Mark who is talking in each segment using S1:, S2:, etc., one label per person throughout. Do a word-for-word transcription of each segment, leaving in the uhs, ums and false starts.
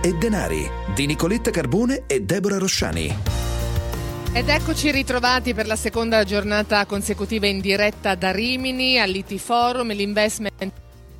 S1: e denari di Nicoletta Carbone e Deborah Rosciani.
S2: Ed eccoci ritrovati per la seconda giornata consecutiva in diretta da Rimini all'I T Forum, l'Investment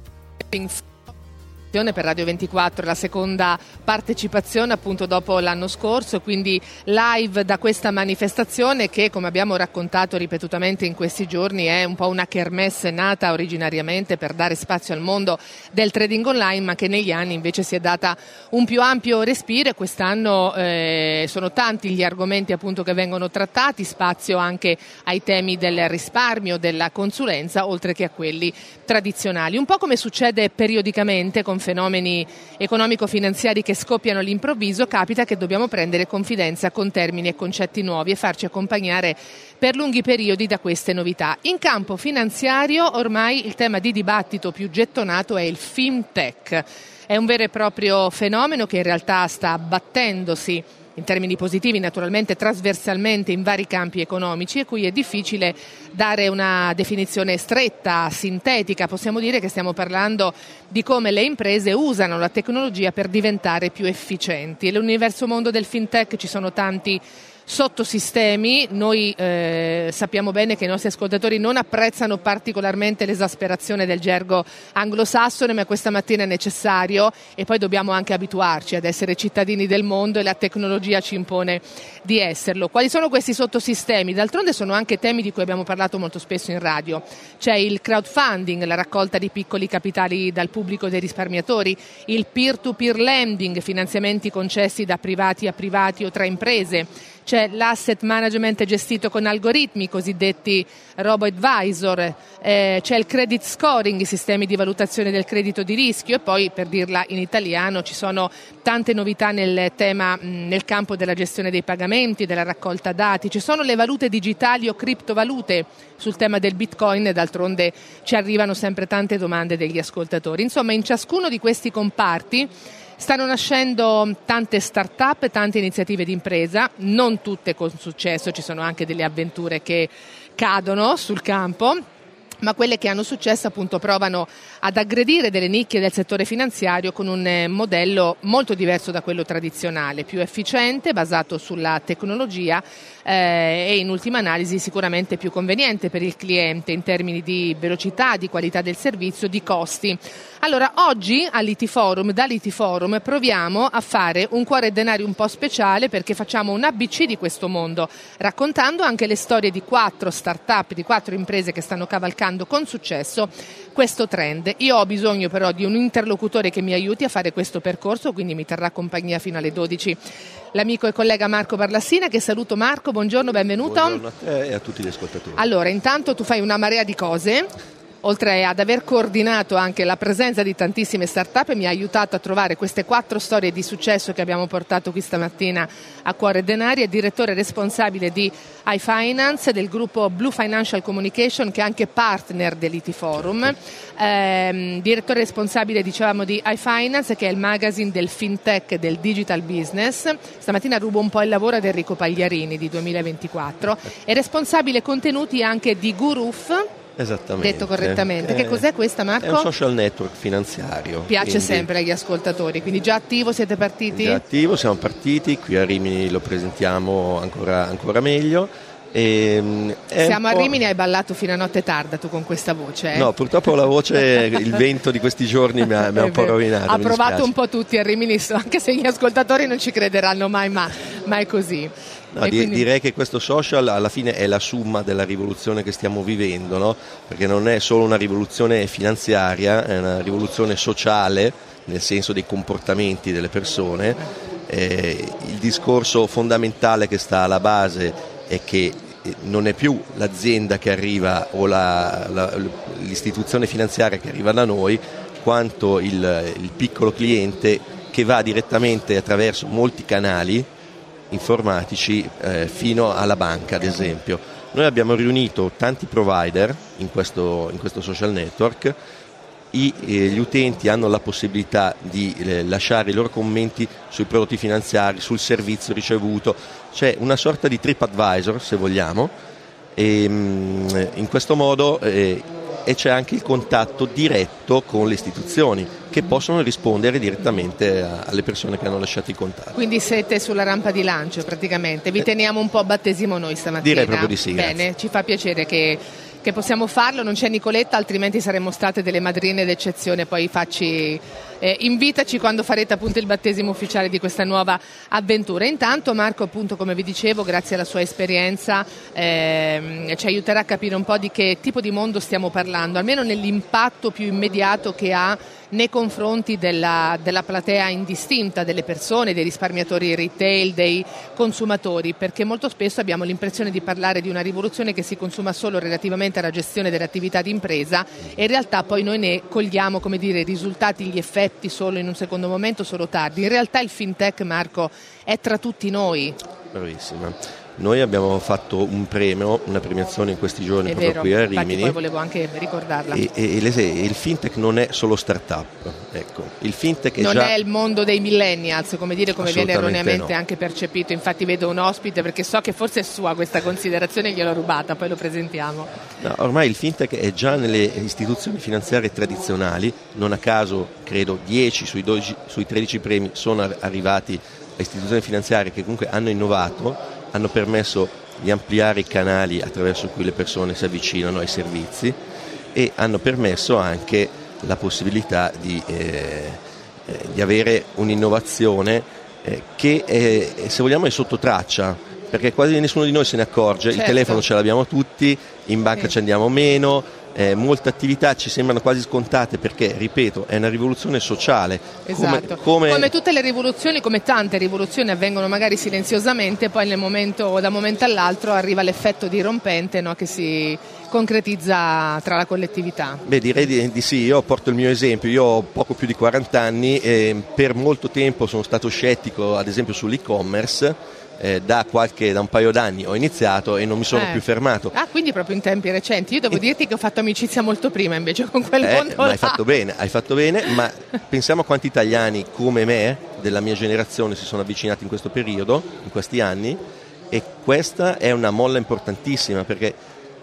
S2: per Radio ventiquattro, la seconda partecipazione appunto dopo l'anno scorso, quindi live da questa manifestazione che, come abbiamo raccontato ripetutamente in questi giorni, è un po' una kermesse nata originariamente per dare spazio al mondo del trading online, ma che negli anni invece si è data un più ampio respiro e quest'anno eh, sono tanti gli argomenti appunto che vengono trattati, spazio anche ai temi del risparmio, della consulenza, oltre che a quelli tradizionali. Un po' come succede periodicamente con fenomeni economico-finanziari che scoppiano all'improvviso, capita che dobbiamo prendere confidenza con termini e concetti nuovi e farci accompagnare per lunghi periodi da queste novità. In campo finanziario ormai il tema di dibattito più gettonato è il fintech. È un vero e proprio fenomeno che in realtà sta battendosi in termini positivi, naturalmente trasversalmente in vari campi economici, e cui è difficile dare una definizione stretta, sintetica. Possiamo dire che stiamo parlando di come le imprese usano la tecnologia per diventare più efficienti. Nell'universo mondo del fintech ci sono tanti sottosistemi. Noi eh, sappiamo bene che i nostri ascoltatori non apprezzano particolarmente l'esasperazione del gergo anglosassone, ma questa mattina è necessario e poi dobbiamo anche abituarci ad essere cittadini del mondo e la tecnologia ci impone di esserlo. Quali sono questi sottosistemi? D'altronde sono anche temi di cui abbiamo parlato molto spesso in radio. C'è il crowdfunding, la raccolta di piccoli capitali dal pubblico dei risparmiatori, il peer-to-peer lending, finanziamenti concessi da privati a privati o tra imprese. C'è l'asset management gestito con algoritmi, cosiddetti robo-advisor, eh, c'è il credit scoring, i sistemi di valutazione del credito di rischio, e poi, per dirla in italiano, ci sono tante novità nel tema, nel campo della gestione dei pagamenti, della raccolta dati. Ci sono le valute digitali o criptovalute sul tema del Bitcoin e d'altronde ci arrivano sempre tante domande degli ascoltatori. Insomma, in ciascuno di questi comparti stanno nascendo tante start-up, tante iniziative di impresa, non tutte con successo, ci sono anche delle avventure che cadono sul campo, ma quelle che hanno successo appunto provano ad aggredire delle nicchie del settore finanziario con un modello molto diverso da quello tradizionale, più efficiente, basato sulla tecnologia eh, e in ultima analisi sicuramente più conveniente per il cliente in termini di velocità, di qualità del servizio, di costi. Allora, oggi all'I T Forum, dall'I T Forum, proviamo a fare un cuore e denari un po' speciale, perché facciamo un A B C di questo mondo, raccontando anche le storie di quattro start-up, di quattro imprese che stanno cavalcando con successo questo trend. Io ho bisogno però di un interlocutore che mi aiuti a fare questo percorso, quindi mi terrà compagnia fino alle dodici l'amico e collega Marco Barlassina, che saluto. Marco, buongiorno, benvenuto.
S3: Buongiorno a te e a tutti gli ascoltatori.
S2: Allora, intanto tu fai una marea di cose, oltre ad aver coordinato anche la presenza di tantissime start-up, e mi ha aiutato a trovare queste quattro storie di successo che abbiamo portato qui stamattina a Cuore Denari. È direttore responsabile di iFinance, del gruppo Blue Financial Communication, che è anche partner dell'I T Forum. Eh, direttore responsabile, dicevamo, di iFinance, che è il magazine del fintech e del digital business. Stamattina rubo un po' il lavoro ad Enrico Pagliarini di duemilaventiquattro. È responsabile contenuti anche di Guruf.
S3: Esattamente.
S2: Detto correttamente. Che cos'è questa, Marco?
S3: È un social network finanziario.
S2: Piace
S3: quindi...
S2: sempre agli ascoltatori, quindi già attivo, siete partiti?
S3: Già attivo, siamo partiti, qui a Rimini lo presentiamo ancora, ancora meglio. E,
S2: Siamo a Rimini, hai ballato fino a notte tarda tu con questa voce? Eh?
S3: No, purtroppo la voce, il vento di questi giorni mi ha, mi ha un po' rovinato.
S2: Ha provato un po' tutti a Rimini, anche se gli ascoltatori non ci crederanno mai, ma, ma è così.
S3: No, di,
S2: quindi...
S3: Direi che questo social alla fine è la summa della rivoluzione che stiamo vivendo, no? Perché non è solo una rivoluzione finanziaria, è una rivoluzione sociale, nel senso dei comportamenti delle persone. Eh, il discorso fondamentale che sta alla base è che non è più l'azienda che arriva o la, la, l'istituzione finanziaria che arriva da noi, quanto il, il piccolo cliente che va direttamente attraverso molti canali informatici eh, fino alla banca, ad esempio. Noi abbiamo riunito tanti provider in questo, in questo social network. I, eh, gli utenti hanno la possibilità di eh, lasciare i loro commenti sui prodotti finanziari, sul servizio ricevuto. C'è una sorta di TripAdvisor, se vogliamo, e mh, in questo modo eh, e c'è anche il contatto diretto con le istituzioni, che possono rispondere direttamente a, alle persone che hanno lasciato i contatti.
S2: Quindi siete sulla rampa di lancio praticamente, vi teniamo un po' a battesimo noi stamattina.
S3: Direi proprio di sì.
S2: Bene,
S3: grazie.
S2: Ci fa piacere che, che possiamo farlo, non c'è Nicoletta, altrimenti saremmo state delle madrine d'eccezione, poi facci... Eh, invitaci quando farete appunto il battesimo ufficiale di questa nuova avventura. Intanto Marco, appunto, come vi dicevo, grazie alla sua esperienza ehm, ci aiuterà a capire un po' di che tipo di mondo stiamo parlando, almeno nell'impatto più immediato che ha nei confronti della, della platea indistinta, delle persone, dei risparmiatori retail, dei consumatori, perché molto spesso abbiamo l'impressione di parlare di una rivoluzione che si consuma solo relativamente alla gestione dell'attività di impresa e in realtà poi noi ne cogliamo, come dire, i risultati, gli effetti solo in un secondo momento, solo tardi. In realtà il fintech, Marco, è tra tutti noi.
S3: Bravissima. Noi abbiamo fatto un premio, una premiazione in questi giorni
S2: è
S3: proprio
S2: vero,
S3: qui a
S2: infatti
S3: Rimini.
S2: Poi volevo anche ricordarla.
S3: E, e, e le, il fintech non è solo startup, ecco. Il fintech è
S2: non
S3: già...
S2: è il mondo dei millennials, come dire, come viene erroneamente
S3: no.
S2: anche percepito. Infatti vedo un ospite, perché so che forse è sua questa considerazione, gliel'ho rubata, poi lo presentiamo.
S3: No, ormai il fintech è già nelle istituzioni finanziarie tradizionali, non a caso credo dieci sui, dodici, sui tredici premi sono arrivati a istituzioni finanziarie che comunque hanno innovato, hanno permesso di ampliare i canali attraverso cui le persone si avvicinano ai servizi e hanno permesso anche la possibilità di, eh, eh, di avere un'innovazione eh, che è, se vogliamo è sotto traccia, perché quasi nessuno di noi se ne accorge.
S2: Certo.
S3: Il telefono ce l'abbiamo tutti, in banca
S2: sì.
S3: ci andiamo meno. Eh, molte attività ci sembrano quasi scontate perché, ripeto, è una rivoluzione sociale.
S2: Esatto.
S3: Come, come...
S2: come tutte le rivoluzioni, come tante rivoluzioni avvengono magari silenziosamente, poi nel momento, da un momento all'altro arriva l'effetto dirompente, no, che si concretizza tra la collettività.
S3: Beh, direi di, di sì, io porto il mio esempio, io ho poco più di quaranta anni e per molto tempo sono stato scettico, ad esempio sull'e-commerce. Eh, da qualche da un paio d'anni ho iniziato e non mi sono
S2: eh.
S3: più fermato.
S2: Ah, quindi proprio in tempi recenti. Io devo
S3: e...
S2: dirti che ho fatto amicizia molto prima invece con quel
S3: eh,
S2: mondo
S3: ma
S2: là.
S3: hai fatto bene, hai fatto bene, ma pensiamo a quanti italiani come me, della mia generazione, si sono avvicinati in questo periodo, in questi anni, e questa è una molla importantissima perché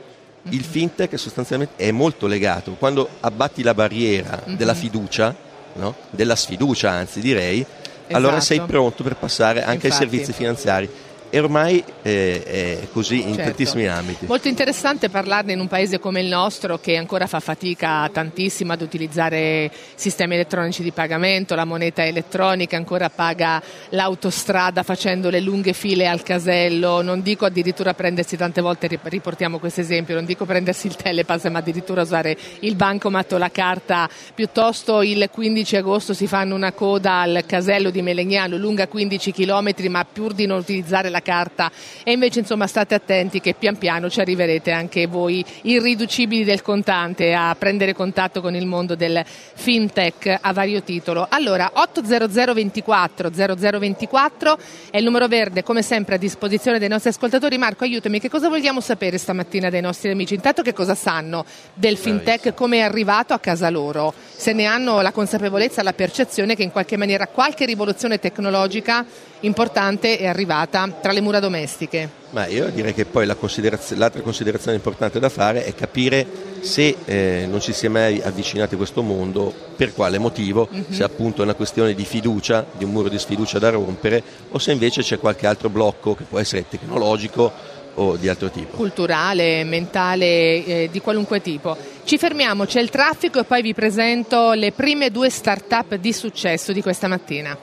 S3: il fintech sostanzialmente è molto legato. Quando abbatti la barriera mm-hmm. della fiducia, no? della sfiducia anzi direi,
S2: Esatto.
S3: allora sei pronto per passare anche
S2: Infatti.
S3: ai servizi finanziari. E ormai eh, è così in
S2: certo.
S3: tantissimi ambiti.
S2: Molto interessante parlarne in un paese come il nostro che ancora fa fatica tantissimo ad utilizzare sistemi elettronici di pagamento, la moneta elettronica, ancora paga l'autostrada facendo le lunghe file al casello, non dico addirittura prendersi, tante volte riportiamo questo esempio, non dico prendersi il telepass, ma addirittura usare il bancomat o la carta. Piuttosto il quindici agosto si fanno una coda al casello di Melegnano lunga quindici chilometri, ma pur di non utilizzare la carta, e invece insomma state attenti che pian piano ci arriverete anche voi irriducibili del contante a prendere contatto con il mondo del fintech a vario titolo. Allora otto zero zero ventiquattro zero zero ventiquattro è il numero verde come sempre a disposizione dei nostri ascoltatori. Marco, aiutami, che cosa vogliamo sapere stamattina dai nostri amici? Intanto che cosa sanno del fintech, come è arrivato a casa loro, se ne hanno la consapevolezza, la percezione che in qualche maniera qualche rivoluzione tecnologica importante è arrivata tra le mura domestiche.
S3: Ma io direi che poi la consideraz- l'altra considerazione importante da fare è capire se eh, non ci si è mai avvicinati a questo mondo, per quale motivo, mm-hmm. se appunto è una questione di fiducia, di un muro di sfiducia da rompere, o se invece c'è qualche altro blocco che può essere tecnologico o di altro tipo.
S2: Culturale, mentale, eh, di qualunque tipo. Ci fermiamo, c'è il traffico e poi vi presento le prime due start-up di successo di questa mattina.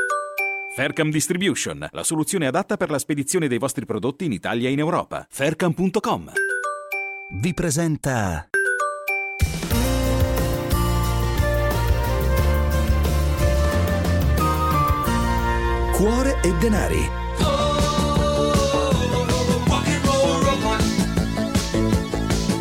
S4: Faircam Distribution, la soluzione adatta per la spedizione dei vostri prodotti in Italia e in Europa. Faircam punto com
S1: vi presenta Cuore e denari.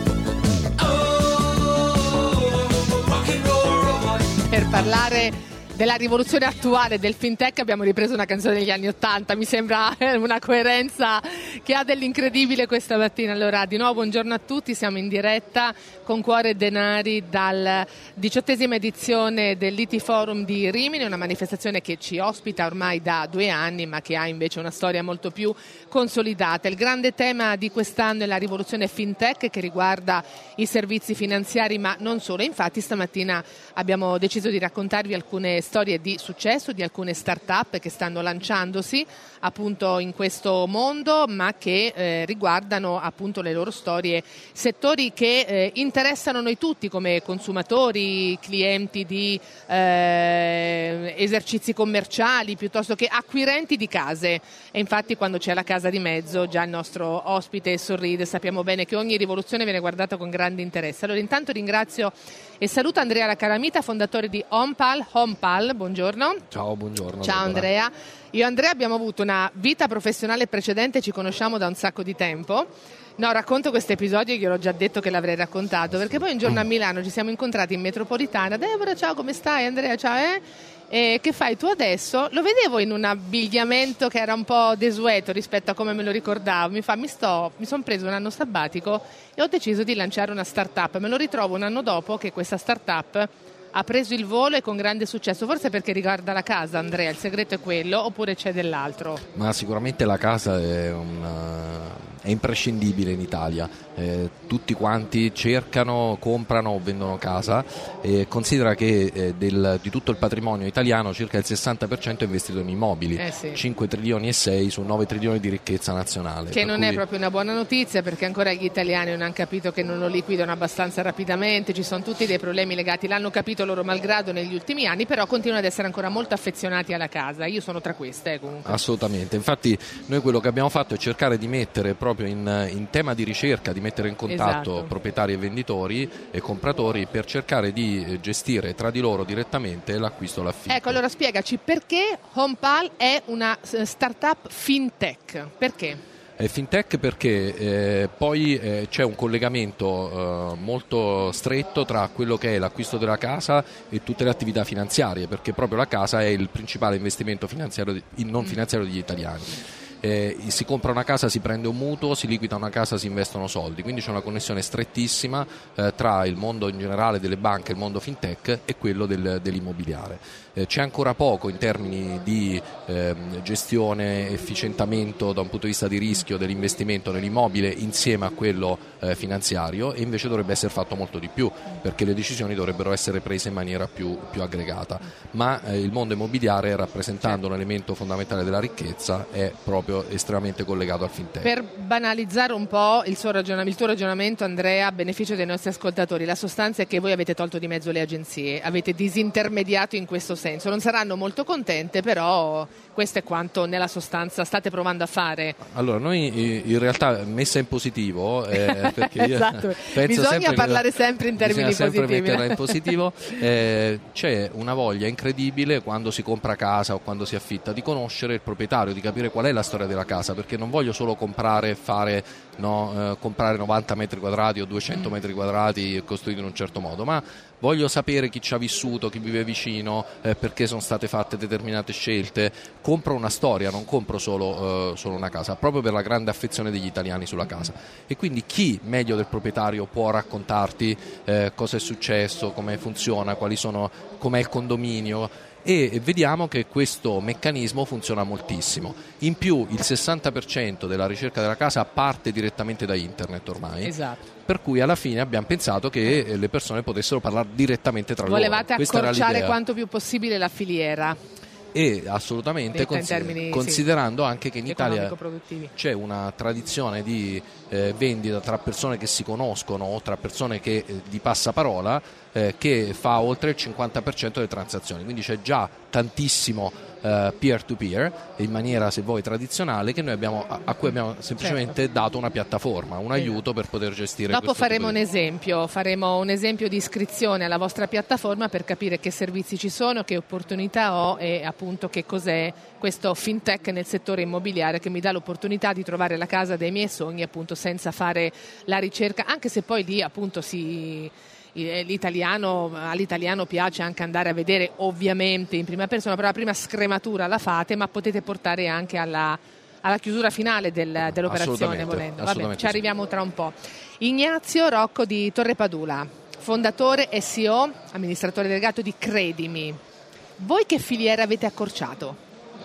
S2: Per parlare della rivoluzione attuale del fintech abbiamo ripreso una canzone degli anni Ottanta, mi sembra una coerenza che ha dell'incredibile questa mattina. Allora, di nuovo buongiorno a tutti, siamo in diretta con Cuore e Denari dal diciottesima edizione dell'I T Forum di Rimini, una manifestazione che ci ospita ormai da due anni ma che ha invece una storia molto più consolidata. Il grande tema di quest'anno è la rivoluzione fintech che riguarda i servizi finanziari ma non solo. Infatti stamattina abbiamo deciso di raccontarvi alcune storie di successo di alcune start-up che stanno lanciandosi appunto in questo mondo, ma che eh, riguardano appunto le loro storie, settori che eh, interessano noi tutti come consumatori, clienti di eh, esercizi commerciali piuttosto che acquirenti di case. E infatti quando c'è la casa di mezzo già il nostro ospite sorride, sappiamo bene che ogni rivoluzione viene guardata con grande interesse. Allora intanto ringrazio e saluto Andrea Lacaramita, fondatore di Hompal. Hompal, buongiorno.
S5: Ciao, buongiorno.
S2: Ciao Andrea. Io e Andrea abbiamo avuto una vita professionale precedente, ci conosciamo da un sacco di tempo. No, racconto questo episodio, io l'ho già detto che l'avrei raccontato, perché poi un giorno a Milano ci siamo incontrati in metropolitana. Deborah, ciao, come stai? Andrea, ciao, eh? E che fai tu adesso? Lo vedevo in un abbigliamento che era un po' desueto rispetto a come me lo ricordavo. Mi fa, mi sto, mi sono preso un anno sabbatico e ho deciso di lanciare una start-up. Me lo ritrovo un anno dopo che questa start-up ha preso il volo e con grande successo, forse perché riguarda la casa. Andrea, il segreto è quello oppure c'è dell'altro?
S5: Ma sicuramente la casa è, una, è imprescindibile in Italia, eh, tutti quanti cercano, comprano o vendono casa. Eh, considera che eh, del, di tutto il patrimonio italiano circa il sessanta per cento è investito in immobili,
S2: eh sì.
S5: cinque trilioni e sei su nove trilioni di ricchezza nazionale.
S2: Che non
S5: cui...
S2: è proprio una buona notizia, perché ancora gli italiani non hanno capito che non lo liquidano abbastanza rapidamente, ci sono tutti dei problemi legati, l'hanno capito loro malgrado negli ultimi anni, però continuano ad essere ancora molto affezionati alla casa. Io sono tra queste eh, comunque.
S5: Assolutamente, infatti noi quello che abbiamo fatto è cercare di mettere proprio in, in tema di ricerca, di mettere in contatto
S2: esatto.
S5: proprietari e venditori e compratori per cercare di gestire tra di loro direttamente l'acquisto o l'affitto.
S2: Ecco, allora spiegaci perché Hompal è una startup fintech, perché?
S5: È fintech perché eh, poi eh, c'è un collegamento eh, molto stretto tra quello che è l'acquisto della casa e tutte le attività finanziarie, perché proprio la casa è il principale investimento finanziario di, non finanziario degli italiani. Eh, si compra una casa, si prende un mutuo, si liquida una casa, si investono soldi, quindi c'è una connessione strettissima eh, tra il mondo in generale delle banche, il mondo fintech e quello del, dell'immobiliare. Eh, c'è ancora poco in termini di eh, gestione, efficientamento da un punto di vista di rischio dell'investimento nell'immobile insieme a quello eh, finanziario, e invece dovrebbe essere fatto molto di più, perché le decisioni dovrebbero essere prese in maniera più, più aggregata, ma eh, il mondo immobiliare, rappresentando un elemento fondamentale della ricchezza, è proprio estremamente collegato al fintech.
S2: Per banalizzare un po' il, suo ragionamento, il tuo ragionamento, Andrea, a beneficio dei nostri ascoltatori, la sostanza è che voi avete tolto di mezzo le agenzie, avete disintermediato in questo senso. Non saranno molto contente, però questo è quanto nella sostanza state provando a fare.
S5: Allora, noi in realtà, messa in positivo, eh, perché io
S2: esatto.
S5: penso
S2: bisogna
S5: sempre
S2: parlare
S5: che,
S2: sempre in termini
S5: bisogna sempre
S2: positivi.
S5: metterla in positivo. Eh, c'è una voglia incredibile quando si compra casa o quando si affitta di conoscere il proprietario, di capire qual è la storia della casa, perché non voglio solo comprare e fare no, eh, comprare novanta metri quadrati o duecento metri quadrati costruiti in un certo modo, ma voglio sapere chi ci ha vissuto, chi vive vicino, eh, perché sono state fatte determinate scelte. Compro una storia, non compro solo, eh, solo una casa, proprio per la grande affezione degli italiani sulla casa. E quindi chi meglio del proprietario può raccontarti eh, cosa è successo, come funziona, quali sono, com'è il condominio. E vediamo che questo meccanismo funziona moltissimo. In più il sessanta per cento della ricerca della casa parte direttamente da internet ormai.
S2: Esatto.
S5: Per cui alla fine abbiamo pensato che le persone potessero parlare direttamente tra
S2: Volevate
S5: loro.
S2: Volevate accorciare quanto più possibile la filiera.
S5: E assolutamente, cons-
S2: termini,
S5: considerando
S2: sì,
S5: anche che in Italia c'è una tradizione di eh, vendita tra persone che si conoscono o tra persone che eh, di passaparola eh, che fa oltre il cinquanta per cento delle transazioni, quindi c'è già tantissimo eh, peer to peer in maniera, se vuoi, tradizionale, che noi abbiamo, a, a cui abbiamo semplicemente certo. dato una piattaforma, un aiuto per poter gestire.
S2: Dopo faremo
S5: di...
S2: un esempio, faremo un esempio di iscrizione alla vostra piattaforma per capire che servizi ci sono, che opportunità ho e appunto che cos'è questo fintech nel settore immobiliare che mi dà l'opportunità di trovare la casa dei miei sogni appunto senza fare la ricerca, anche se poi lì appunto si l'italiano, all'italiano piace anche andare a vedere ovviamente in prima persona, però la prima scrematura la fate, ma potete portare anche alla, alla chiusura finale del, dell'operazione volendo. Vabbè, ci arriviamo tra un po'. Ignazio Rocco di Torrepadula, fondatore S E O, amministratore delegato di Credimi. Voi che filiera avete accorciato?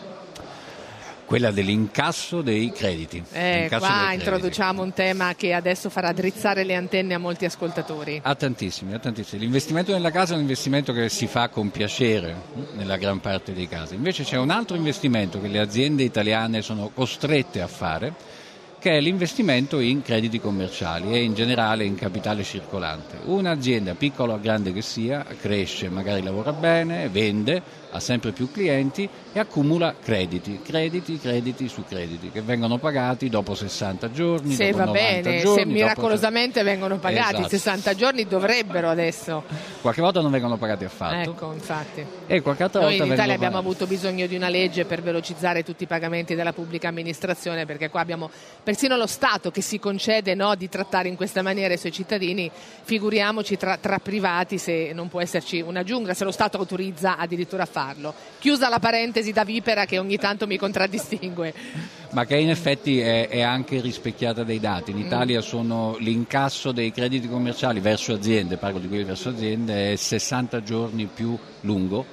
S6: Quella dell'incasso dei crediti.
S2: Eh,
S6: Incasso
S2: qua
S6: dei
S2: introduciamo
S6: crediti.
S2: un tema che adesso farà drizzare le antenne a molti ascoltatori.
S6: A tantissimi, a tantissimi. L'investimento nella casa è un investimento che si fa con piacere nella gran parte dei casi. Invece c'è un altro investimento che le aziende italiane sono costrette a fare, che è l'investimento in crediti commerciali e in generale in capitale circolante. Un'azienda, piccola o grande che sia, cresce, magari lavora bene, vende, ha sempre più clienti e accumula crediti, crediti, crediti su crediti che vengono pagati dopo sessanta giorni,
S2: se
S6: dopo
S2: va
S6: novanta
S2: bene,
S6: giorni,
S2: se miracolosamente
S6: dopo...
S2: vengono pagati,
S6: esatto.
S2: sessanta giorni dovrebbero adesso.
S6: Qualche volta non vengono pagati affatto.
S2: Ecco, infatti.
S6: E qualche altra
S2: Noi
S6: volta
S2: in Italia
S6: vengono
S2: abbiamo
S6: pagati.
S2: avuto bisogno di una legge per velocizzare tutti i pagamenti della pubblica amministrazione, perché qua abbiamo persino lo Stato che si concede, no, di trattare in questa maniera i suoi cittadini, figuriamoci tra, tra privati se non può esserci una giungla, se lo Stato autorizza addirittura a farlo. Chiusa la parentesi da vipera che ogni tanto mi contraddistingue.
S6: Ma che in effetti è, è anche rispecchiata dai dati. In Italia sono l'incasso dei crediti commerciali verso aziende, parlo di quelli verso aziende, è sessanta giorni più lungo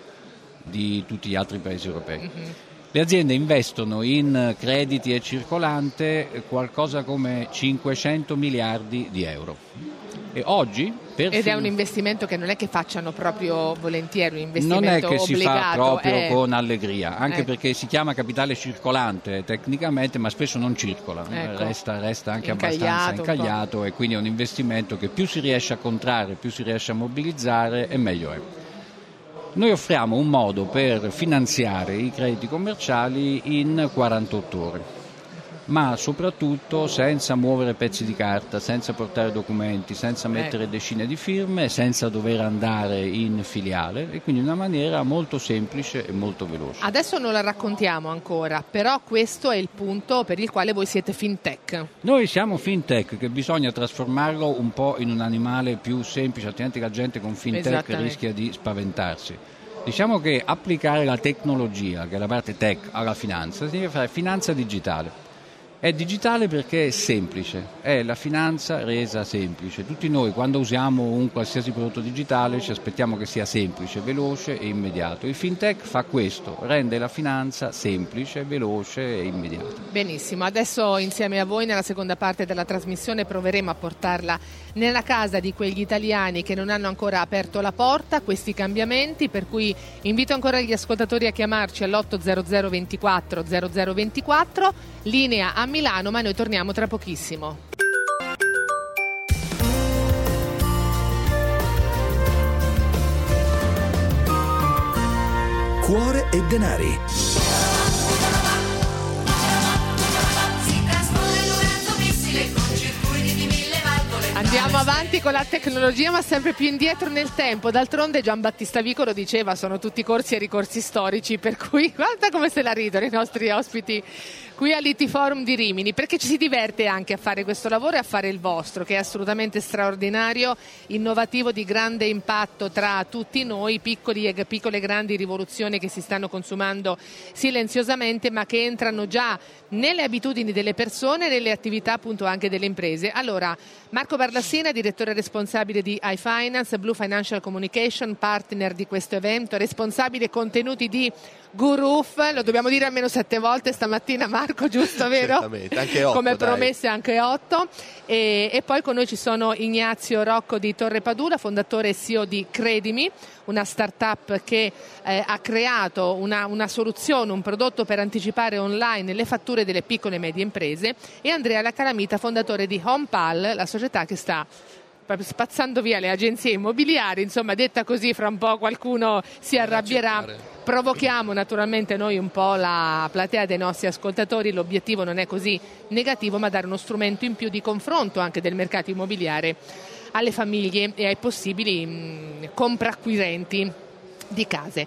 S6: di tutti gli altri paesi europei. Mm-hmm. Le aziende investono in crediti e circolante qualcosa come cinquecento miliardi di euro. E oggi per
S2: Ed
S6: fin...
S2: è un investimento che non è che facciano proprio volentieri, un investimento
S6: non è che
S2: obbligato,
S6: si fa proprio
S2: è...
S6: con allegria, anche
S2: eh.
S6: perché si chiama capitale circolante tecnicamente, ma spesso non circola,
S2: ecco.
S6: resta, resta anche
S2: Incagliato,
S6: abbastanza incagliato e quindi è un investimento che più si riesce a contrarre, più si riesce a mobilizzare e meglio è. Noi offriamo un modo per finanziare i crediti commerciali in quarantotto ore, ma soprattutto senza muovere pezzi di carta, senza portare documenti, senza mettere decine di firme, senza dover andare in filiale e quindi in una maniera molto semplice e molto veloce.
S2: Adesso non la raccontiamo ancora, però questo è il punto per il quale voi siete fintech.
S6: Noi siamo fintech, che bisogna trasformarlo un po' in un animale più semplice, altrimenti la gente con fintech rischia di spaventarsi. Diciamo che applicare la tecnologia, che è la parte tech, alla finanza, significa fare finanza digitale. È digitale perché è semplice, è la finanza resa semplice. Tutti noi quando usiamo un qualsiasi prodotto digitale ci aspettiamo che sia semplice, veloce e immediato. Il fintech fa questo, rende la finanza semplice, veloce e immediata.
S2: Benissimo, adesso insieme a voi nella seconda parte della trasmissione proveremo a portarla nella casa di quegli italiani che non hanno ancora aperto la porta a questi cambiamenti, per cui invito ancora gli ascoltatori a chiamarci all'otto zero zero ventiquattro zero zero ventiquattro, linea a Milano, ma noi torniamo tra pochissimo.
S1: Cuore e denari.
S2: Andiamo avanti con la tecnologia, ma sempre più indietro nel tempo. D'altronde Giambattista Vico lo diceva, sono tutti corsi e ricorsi storici, per cui guarda come se la ridono i nostri ospiti qui all'I T Forum di Rimini, perché ci si diverte anche a fare questo lavoro e a fare il vostro, che è assolutamente straordinario, innovativo, di grande impatto tra tutti noi, piccoli e piccole e grandi rivoluzioni che si stanno consumando silenziosamente, ma che entrano già nelle abitudini delle persone e nelle attività appunto anche delle imprese. Allora, Marco Barlassina, direttore responsabile di iFinance, Blue Financial Communication, partner di questo evento, responsabile contenuti di Guruf, lo dobbiamo dire almeno sette volte stamattina, Marco, giusto, vero?
S3: Certamente, anche otto.
S2: Come
S3: dai.
S2: promesse anche otto. E, e poi con noi ci sono Ignazio Rocco di Torrepadula, fondatore e C E O di Credimi, una startup che eh, ha creato una, una soluzione, un prodotto per anticipare online le fatture delle piccole e medie imprese, e Andrea La Calamita, fondatore di HomePal, la società che sta proprio spazzando via le agenzie immobiliari, insomma, detta così fra un po' qualcuno si arrabbierà. Provochiamo naturalmente noi un po' la platea dei nostri ascoltatori, l'obiettivo non è così negativo, ma dare uno strumento in più di confronto anche del mercato immobiliare alle famiglie e ai possibili mh, compraacquirenti di case.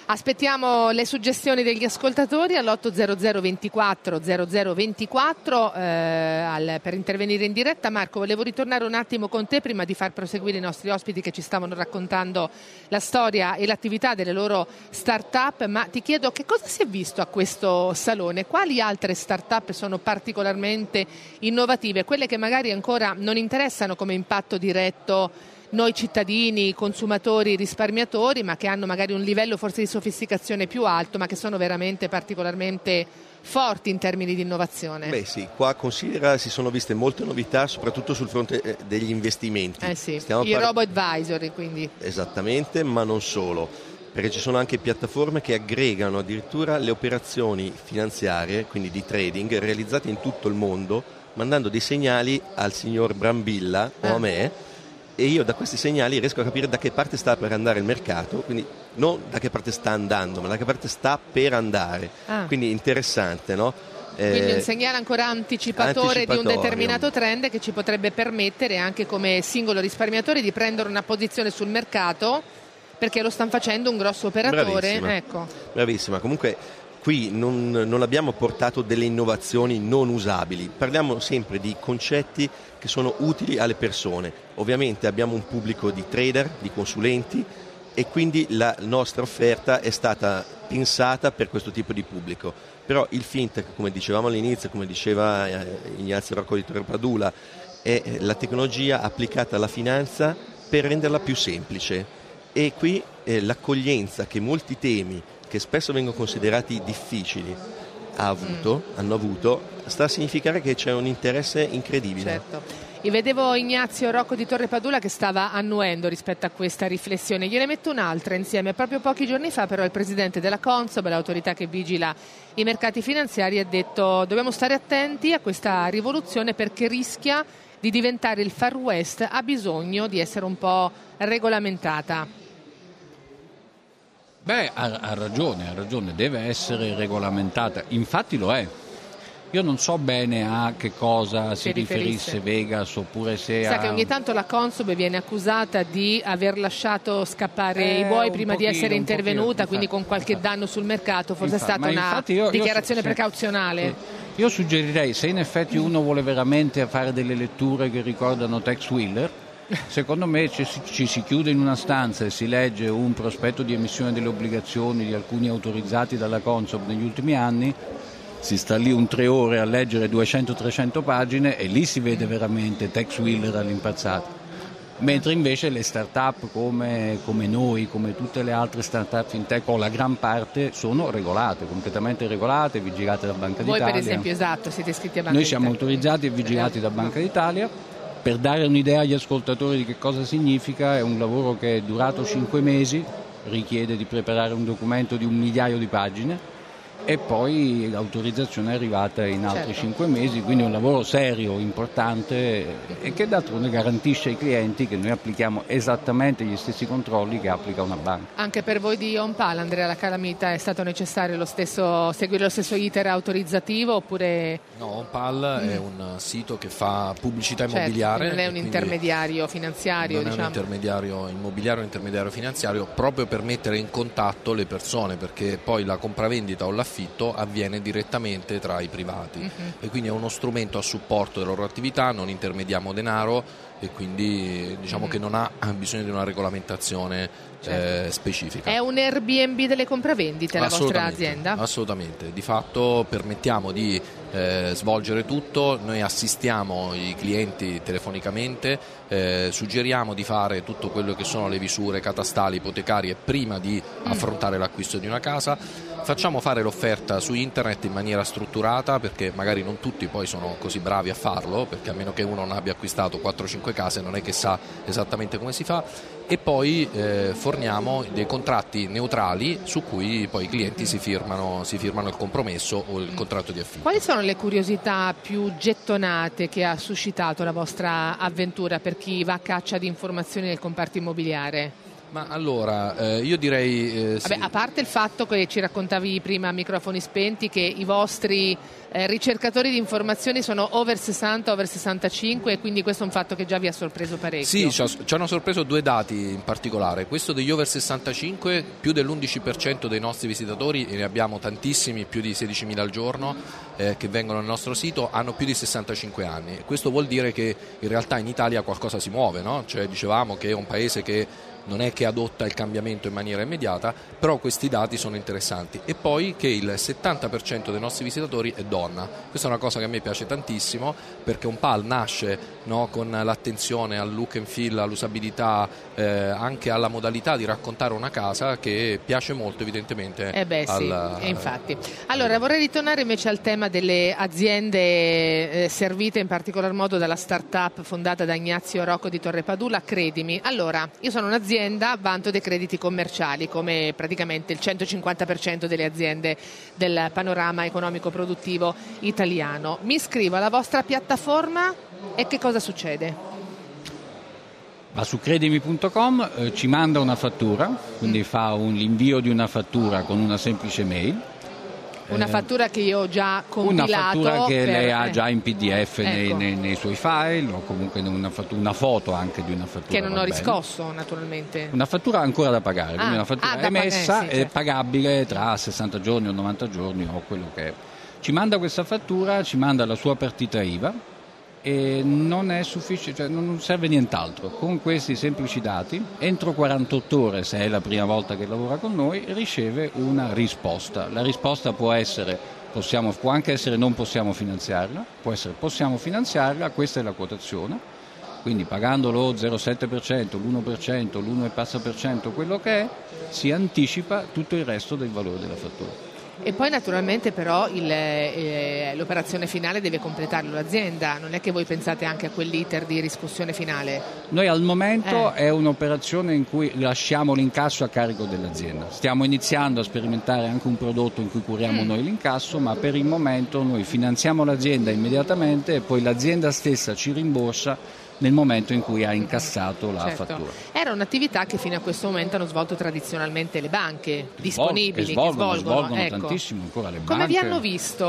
S2: Aspettiamo le suggestioni degli ascoltatori all'otto zero zero ventiquattro zero zero ventiquattro eh, al, per intervenire in diretta. Marco, volevo ritornare un attimo con te prima di far proseguire i nostri ospiti che ci stavano raccontando la storia e l'attività delle loro start-up, ma ti chiedo che cosa si è visto a questo salone, quali altre start-up sono particolarmente innovative, quelle che magari ancora non interessano come impatto diretto noi cittadini, consumatori, risparmiatori, ma che hanno magari un livello forse di sofisticazione più alto, ma che sono veramente particolarmente forti in termini di innovazione.
S3: Beh sì, qua considera si sono viste molte novità soprattutto sul fronte eh, degli investimenti.
S2: Eh sì,
S3: Stiamo
S2: i
S3: par-
S2: robo-advisory quindi.
S3: Esattamente, ma non solo, perché ci sono anche piattaforme che aggregano addirittura le operazioni finanziarie, quindi di trading, realizzate in tutto il mondo, mandando dei segnali al signor Brambilla o
S2: Ah.
S3: a me, e io da questi segnali riesco a capire da che parte sta per andare il mercato, quindi non da che parte sta andando, ma da che parte sta per andare.
S2: Ah.
S3: Quindi interessante, no?
S2: Quindi
S3: Eh,
S2: un segnale ancora anticipatore,
S3: anticipatorio.
S2: di un determinato trend che ci potrebbe permettere anche come singolo risparmiatore di prendere una posizione sul mercato, perché lo stanno facendo un grosso operatore.
S3: Bravissima.
S2: Ecco.
S3: Bravissima, comunque qui non, non abbiamo portato delle innovazioni non usabili, parliamo sempre di concetti che sono utili alle persone. Ovviamente abbiamo un pubblico di trader, di consulenti, e quindi la nostra offerta è stata pensata per questo tipo di pubblico. Però il fintech, come dicevamo all'inizio, come diceva eh, Ignazio Rocco di Torre Padula, è la tecnologia applicata alla finanza per renderla più semplice, e qui eh, l'accoglienza che molti temi che spesso vengono considerati difficili ha avuto, mm. hanno avuto, sta a significare che c'è un interesse incredibile.
S2: Certo. Io vedevo Ignazio Rocco di Torre Padula che stava annuendo rispetto a questa riflessione. Gliene metto un'altra insieme. Proprio pochi giorni fa però il presidente della Consob, l'autorità che vigila i mercati finanziari, ha detto: dobbiamo stare attenti a questa rivoluzione perché rischia di diventare il Far West, ha bisogno di essere un po' regolamentata.
S6: Beh, ha, ha ragione, ha ragione, deve essere regolamentata, infatti lo è. Io non so bene a che cosa si riferisse Vegas, oppure se
S2: Sa
S6: a...
S2: che ogni tanto la Consob viene accusata di aver lasciato scappare
S6: Eh,
S2: i buoi
S6: un
S2: prima
S6: pochino,
S2: di essere
S6: un
S2: intervenuta,
S6: pochino,
S2: quindi
S6: infatti,
S2: con qualche
S6: infatti.
S2: danno sul mercato, forse
S6: Infatti,
S2: è stata
S6: ma
S2: una
S6: infatti io- io
S2: dichiarazione
S6: sì.
S2: precauzionale.
S6: Io suggerirei, se in effetti uno vuole veramente fare delle letture che ricordano Tex Willer, secondo me ci, ci si chiude in una stanza e si legge un prospetto di emissione delle obbligazioni di alcuni autorizzati dalla Consob negli ultimi anni, si sta lì un tre ore a leggere duecento trecento pagine e lì si vede veramente Tex Willer all'impazzata. Mentre invece le start-up come, come noi, come tutte le altre start-up fintech, o la gran parte, sono regolate, completamente regolate, vigilate da Banca
S2: Voi
S6: d'Italia.
S2: per esempio, esatto, siete iscritti a Banca
S6: Noi siamo
S2: d'Italia.
S6: autorizzati e vigilati da Banca d'Italia. Per dare un'idea agli ascoltatori di che cosa significa, è un lavoro che è durato cinque mesi, richiede di preparare un documento di un migliaio di pagine e poi l'autorizzazione è arrivata in altri
S2: Certo.
S6: cinque mesi, quindi è un lavoro serio, importante e che d'altronde garantisce ai clienti che noi applichiamo esattamente gli stessi controlli che applica una banca.
S2: Anche per voi di OnPal, Andrea La Calamita, è stato necessario lo stesso, seguire lo stesso iter autorizzativo oppure...
S5: No, OnPal mm. è un sito che fa pubblicità
S2: Certo,
S5: immobiliare.
S2: non è un intermediario finanziario,
S5: non
S2: diciamo.
S5: è un intermediario immobiliare o un intermediario finanziario, proprio per mettere in contatto le persone, perché poi la compravendita o l'affitto avviene direttamente tra i privati uh-huh. e quindi è uno strumento a supporto della loro attività, non intermediamo denaro e quindi diciamo uh-huh. che non ha bisogno di una regolamentazione certo. eh, specifica.
S2: È un Airbnb delle compravendite la vostra azienda?
S5: Assolutamente, di fatto permettiamo di eh, svolgere tutto, noi assistiamo i clienti telefonicamente, eh, suggeriamo di fare tutto quello che sono le visure catastali, ipotecarie prima di mm. affrontare l'acquisto di una casa. Facciamo fare l'offerta su internet in maniera strutturata, perché magari non tutti poi sono così bravi a farlo, perché a meno che uno non abbia acquistato quattro cinque case non è che sa esattamente come si fa, e poi eh, forniamo dei contratti neutrali su cui poi i clienti si firmano, si firmano il compromesso o il contratto di affitto.
S2: Quali sono le curiosità più gettonate che ha suscitato la vostra avventura per chi va a caccia di informazioni nel comparto immobiliare?
S5: Ma allora, eh, io direi... Eh,
S2: Vabbè,
S5: sì.
S2: a parte il fatto che ci raccontavi prima a microfoni spenti che i vostri eh, ricercatori di informazioni sono over sessanta, over sessantacinque, e quindi questo è un fatto che già vi ha sorpreso parecchio.
S5: Sì, ci, ci hanno sorpreso due dati in particolare. Questo degli over sessantacinque, più dell'undici per cento dei nostri visitatori, e ne abbiamo tantissimi, più di sedicimila al giorno, eh, che vengono al nostro sito, hanno più di sessantacinque anni. Questo vuol dire che in realtà in Italia qualcosa si muove, no? Cioè, dicevamo che è un paese che non è che adotta il cambiamento in maniera immediata, però questi dati sono interessanti. E poi che il settanta per cento dei nostri visitatori è donna. Questa è una cosa che a me piace tantissimo, perché un P A L nasce, no, con l'attenzione al look and feel, all'usabilità, eh, anche alla modalità di raccontare una casa, che piace molto evidentemente.
S2: Eh beh sì,
S5: al,
S2: e infatti. Allora vorrei ritornare invece al tema delle aziende eh, servite in particolar modo dalla start-up fondata da Ignazio Rocco di Torrepadula, Credimi. Allora, io sono un'azienda, vanto dei crediti commerciali come praticamente il centocinquanta per cento delle aziende del panorama economico produttivo italiano. Mi iscrivo alla vostra piattaforma e che cosa succede?
S6: Va su credimi punto com, eh, ci manda una fattura, quindi mm. fa un invio di una fattura con una semplice mail.
S2: Una fattura che io ho già compilato.
S6: Una fattura che
S2: per...
S6: lei ha
S2: eh.
S6: già in P D F
S2: ecco.
S6: nei, nei, nei suoi file, o comunque una, fattura, una foto anche di una fattura.
S2: Che non ho
S6: bene.
S2: riscosso naturalmente.
S6: Una fattura ancora da pagare,
S2: ah,
S6: quindi una fattura
S2: ah,
S6: emessa
S2: pag- eh, sì,
S6: e
S2: certo.
S6: pagabile tra sessanta giorni o novanta giorni o quello che è. Ci manda questa fattura, ci manda la sua partita I V A e non è sufficiente, cioè non serve nient'altro. Con questi semplici dati, entro quarantotto ore, se è la prima volta che lavora con noi, riceve una risposta. La risposta può essere possiamo, può anche essere non possiamo finanziarla, può essere possiamo finanziarla, questa è la quotazione, quindi pagando lo zero virgola sette per cento, l'uno per cento, l'uno e passa per cento, quello che è, si anticipa tutto il resto del valore della fattura.
S2: E poi naturalmente però il, eh, l'operazione finale deve completarlo l'azienda, non è che voi pensate anche a quell'iter di riscossione finale?
S6: Noi al momento
S2: eh.
S6: è un'operazione in cui lasciamo l'incasso a carico dell'azienda. Stiamo iniziando a sperimentare anche un prodotto in cui curiamo mm. noi l'incasso, ma per il momento noi finanziamo l'azienda immediatamente e poi l'azienda stessa ci rimborsa nel momento in cui ha incassato la
S2: certo.
S6: fattura.
S2: Era un'attività che fino a questo momento hanno svolto tradizionalmente le banche, disponibili,
S6: che svolgono,
S2: che svolgono,
S6: svolgono
S2: ecco.
S6: tantissimo ancora le
S2: Come
S6: banche.
S2: vi hanno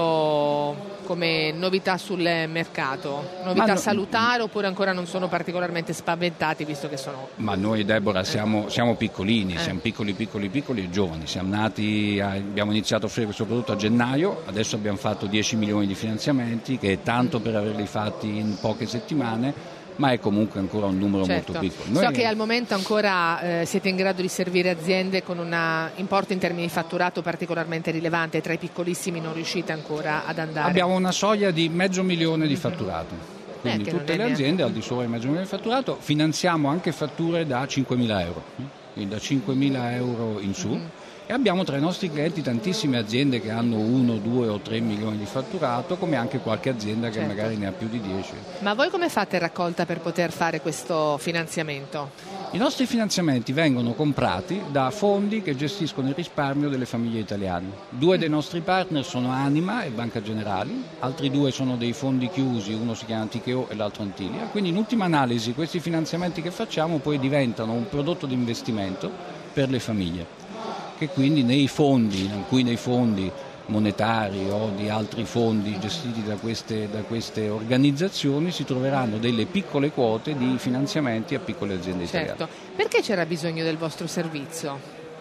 S2: visto come novità sul mercato? Novità
S6: no,
S2: salutare oppure ancora non sono particolarmente spaventati visto che sono...
S6: Ma noi Deborah siamo, siamo piccolini,
S2: eh.
S6: siamo piccoli piccoli piccoli e giovani, siamo nati, abbiamo iniziato a offrire questo prodotto a gennaio, adesso abbiamo fatto dieci milioni di finanziamenti, che è tanto per averli fatti in poche settimane, ma è comunque ancora un numero
S2: certo.
S6: molto piccolo. Noi
S2: so che al momento ancora eh, siete in grado di servire aziende con un importo in termini di fatturato particolarmente rilevante, tra i piccolissimi non riuscite ancora ad andare.
S6: Abbiamo una soglia di mezzo milione di fatturato, quindi
S2: eh,
S6: tutte le aziende al di sopra di mezzo milione di fatturato. Finanziamo anche fatture da cinquemila euro, quindi da cinquemila euro in su. Mm-hmm. E abbiamo tra i nostri clienti tantissime aziende che hanno uno, due o tre milioni di fatturato, come anche qualche azienda che
S2: certo.
S6: magari ne ha più di dieci.
S2: Ma voi come fate raccolta per poter fare questo finanziamento?
S6: I nostri finanziamenti vengono comprati da fondi che gestiscono il risparmio delle famiglie italiane. Due dei nostri partner sono Anima e Banca Generali, altri due sono dei fondi chiusi, uno si chiama Tikeo e l'altro Antilia. Quindi in ultima analisi questi finanziamenti che facciamo poi diventano un prodotto di investimento per le famiglie, che quindi nei fondi, in cui nei fondi monetari o di altri fondi gestiti da queste, da queste organizzazioni si troveranno delle piccole quote di finanziamenti a piccole aziende
S2: certo.
S6: italiane.
S2: Perché c'era bisogno del vostro servizio?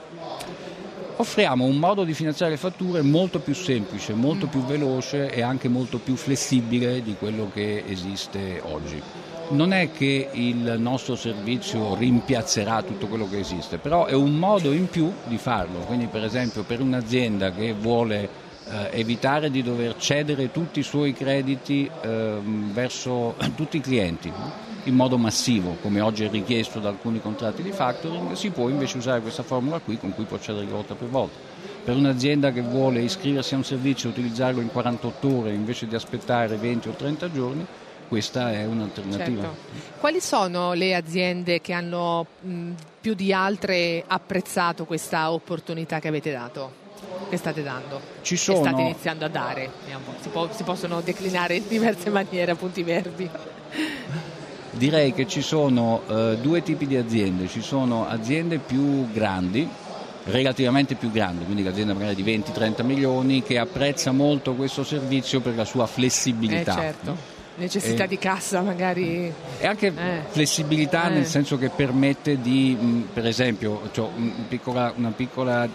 S6: Offriamo un modo di finanziare le fatture molto più semplice, molto mm. più veloce e anche molto più flessibile di quello che esiste oggi. Non è che il nostro servizio rimpiazzerà tutto quello che esiste, però è un modo in più di farlo. Quindi per esempio per un'azienda che vuole eh, evitare di dover cedere tutti i suoi crediti eh, verso tutti i clienti in modo massivo, come oggi è richiesto da alcuni contratti di factoring, si può invece usare questa formula qui con cui può cedere volta per volta. Per un'azienda che vuole iscriversi a un servizio e utilizzarlo in quarantotto ore invece di aspettare venti o trenta giorni, questa è un'alternativa.
S2: Certo. Quali sono le aziende che hanno mh, più di altre apprezzato questa opportunità che avete dato, che state dando,
S6: Ci sono...
S2: che state iniziando a dare? Si, può, si possono declinare in diverse maniere appunto i verbi.
S6: Direi che ci sono eh, due tipi di aziende, ci sono aziende più grandi, relativamente più grandi, quindi l'azienda magari di venti trenta milioni, che apprezza molto questo servizio per la sua flessibilità.
S2: Eh certo, necessità
S6: e,
S2: di cassa magari.
S6: E anche
S2: eh.
S6: flessibilità
S2: eh.
S6: nel senso che permette di, mh, per esempio, cioè, un piccola, una piccola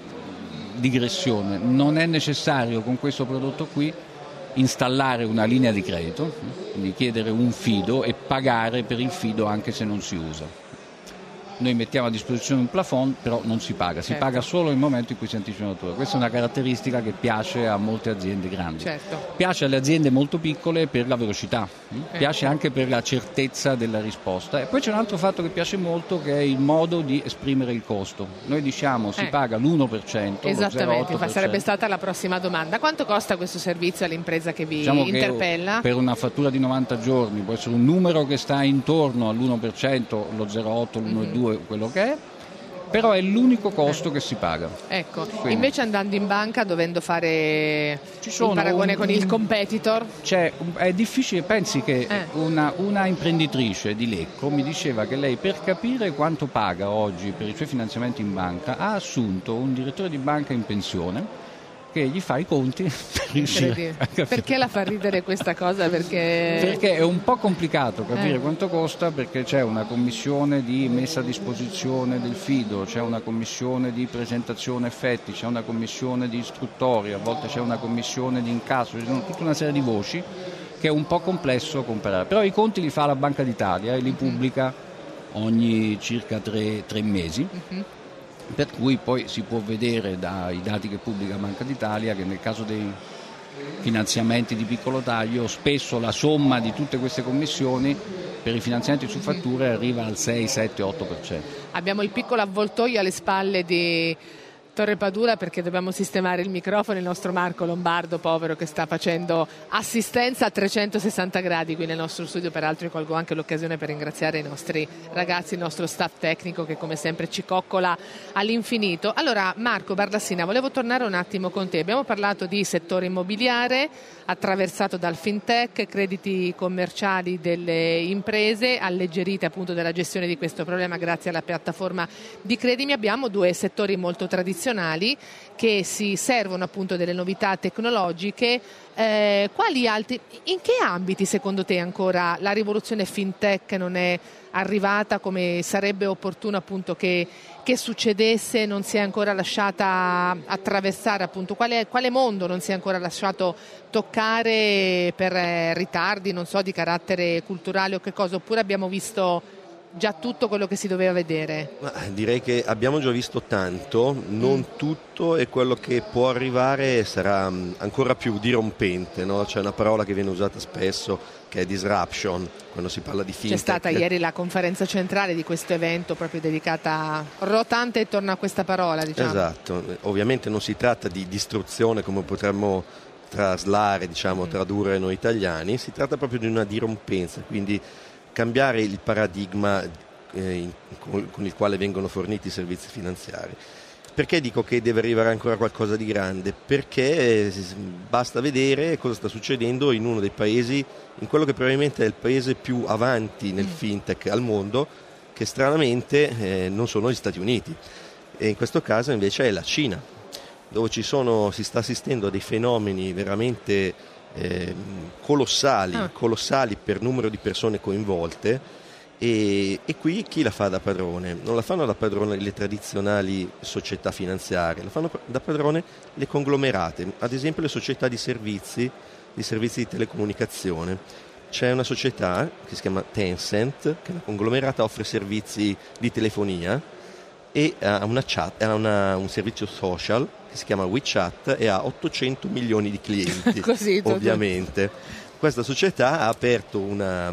S6: digressione, non è necessario con questo prodotto qui installare una linea di credito, quindi chiedere un fido e pagare per il fido anche se non si usa. Noi mettiamo a disposizione un plafond, però non si paga, si
S2: certo.
S6: paga solo nel momento in cui si anticipa la fattura. Questa è una caratteristica che piace a molte aziende grandi.
S2: Certo.
S6: Piace alle aziende molto piccole per la velocità,
S2: eh.
S6: piace anche per la certezza della risposta. E poi c'è un altro fatto che piace molto, che è il modo di esprimere il costo. Noi diciamo si
S2: eh.
S6: paga l'uno per cento.
S2: Esattamente,
S6: infatti
S2: sarebbe stata la prossima domanda. Quanto costa questo servizio all'impresa che vi
S6: diciamo
S2: interpella?
S6: Che per una fattura di novanta giorni può essere un numero che sta intorno all'uno per cento, lo zero virgola otto, l'uno virgola due, mm-hmm. quello che è, però è l'unico costo che si paga.
S2: Ecco,
S6: Quindi,
S2: invece andando in banca, dovendo fare
S6: ci sono
S2: il paragone
S6: un,
S2: con il competitor,
S6: c'è, è difficile. Pensi che
S2: eh.
S6: una, una imprenditrice di Lecco mi diceva che lei, per capire quanto paga oggi per i suoi finanziamenti in banca, ha assunto un direttore di banca in pensione che gli fa i conti per riuscire a capire.
S2: Perché la fa ridere questa cosa? Perché...
S6: perché è un po' complicato capire eh. quanto costa, perché c'è una commissione di messa a disposizione del fido, c'è una commissione di presentazione effetti, c'è una commissione di istruttoria, a volte c'è una commissione di incasso, ci sono tutta una serie di voci che è un po' complesso comparare. Però i conti li fa la Banca d'Italia e li pubblica ogni circa tre, tre mesi. Uh-huh. Per cui poi si può vedere dai dati che pubblica Banca d'Italia che nel caso dei finanziamenti di piccolo taglio spesso la somma di tutte queste commissioni per i finanziamenti su fatture arriva al sei, sette, otto per cento.
S2: Abbiamo il piccolo avvoltoio alle spalle di Torre Padula perché dobbiamo sistemare il microfono, il nostro Marco Lombardo, povero, che sta facendo assistenza a trecentosessanta gradi qui nel nostro studio. Peraltro io colgo anche l'occasione per ringraziare i nostri ragazzi, il nostro staff tecnico che come sempre ci coccola all'infinito. Allora Marco Barlassina, volevo tornare un attimo con te. Abbiamo parlato di settore immobiliare attraversato dal fintech, crediti commerciali delle imprese, alleggerite appunto della gestione di questo problema grazie alla piattaforma di Credimi. Abbiamo due settori molto tradizionali che si servono appunto delle novità tecnologiche. Eh, quali altri, in che ambiti secondo te ancora la rivoluzione fintech non è arrivata come sarebbe opportuno appunto che, che succedesse, non si è ancora lasciata attraversare, appunto quale, quale mondo non si è ancora lasciato toccare per eh, ritardi, non so, di carattere culturale o che cosa, oppure abbiamo visto già tutto quello che si doveva vedere?
S3: Ma direi che abbiamo già visto tanto, non mm. tutto, e quello che può arrivare sarà ancora più dirompente, no? C'è una parola che viene usata spesso che è disruption quando si parla di fintech.
S2: C'è stata ieri la conferenza centrale di questo evento proprio dedicata, rotante intorno a questa parola, diciamo. Esatto,
S3: ovviamente non si tratta di distruzione come potremmo traslare, diciamo, mm. tradurre noi italiani, si tratta proprio di una dirompenza, quindi cambiare il paradigma eh, in, con, con il quale vengono forniti i servizi finanziari. Perché dico che deve arrivare ancora qualcosa di grande? Perché eh, basta vedere cosa sta succedendo in uno dei paesi, in quello che probabilmente è il paese più avanti nel fintech al mondo, che stranamente eh, non sono gli Stati Uniti, e in questo caso invece è la Cina, dove ci sono, si sta assistendo a dei fenomeni veramente Eh, colossali, ah. colossali per numero di persone coinvolte, e, e qui chi la fa da padrone? Non la fanno da padrone le tradizionali società finanziarie, la fanno da padrone le conglomerate, ad esempio le società di servizi, di servizi di telecomunicazione. C'è una società che si chiama Tencent, che è una conglomerata, offre servizi di telefonia e ha una chat, ha una, un servizio social che si chiama WeChat e ha ottocento milioni di clienti.
S2: Così,
S3: ovviamente. Questa società ha aperto una,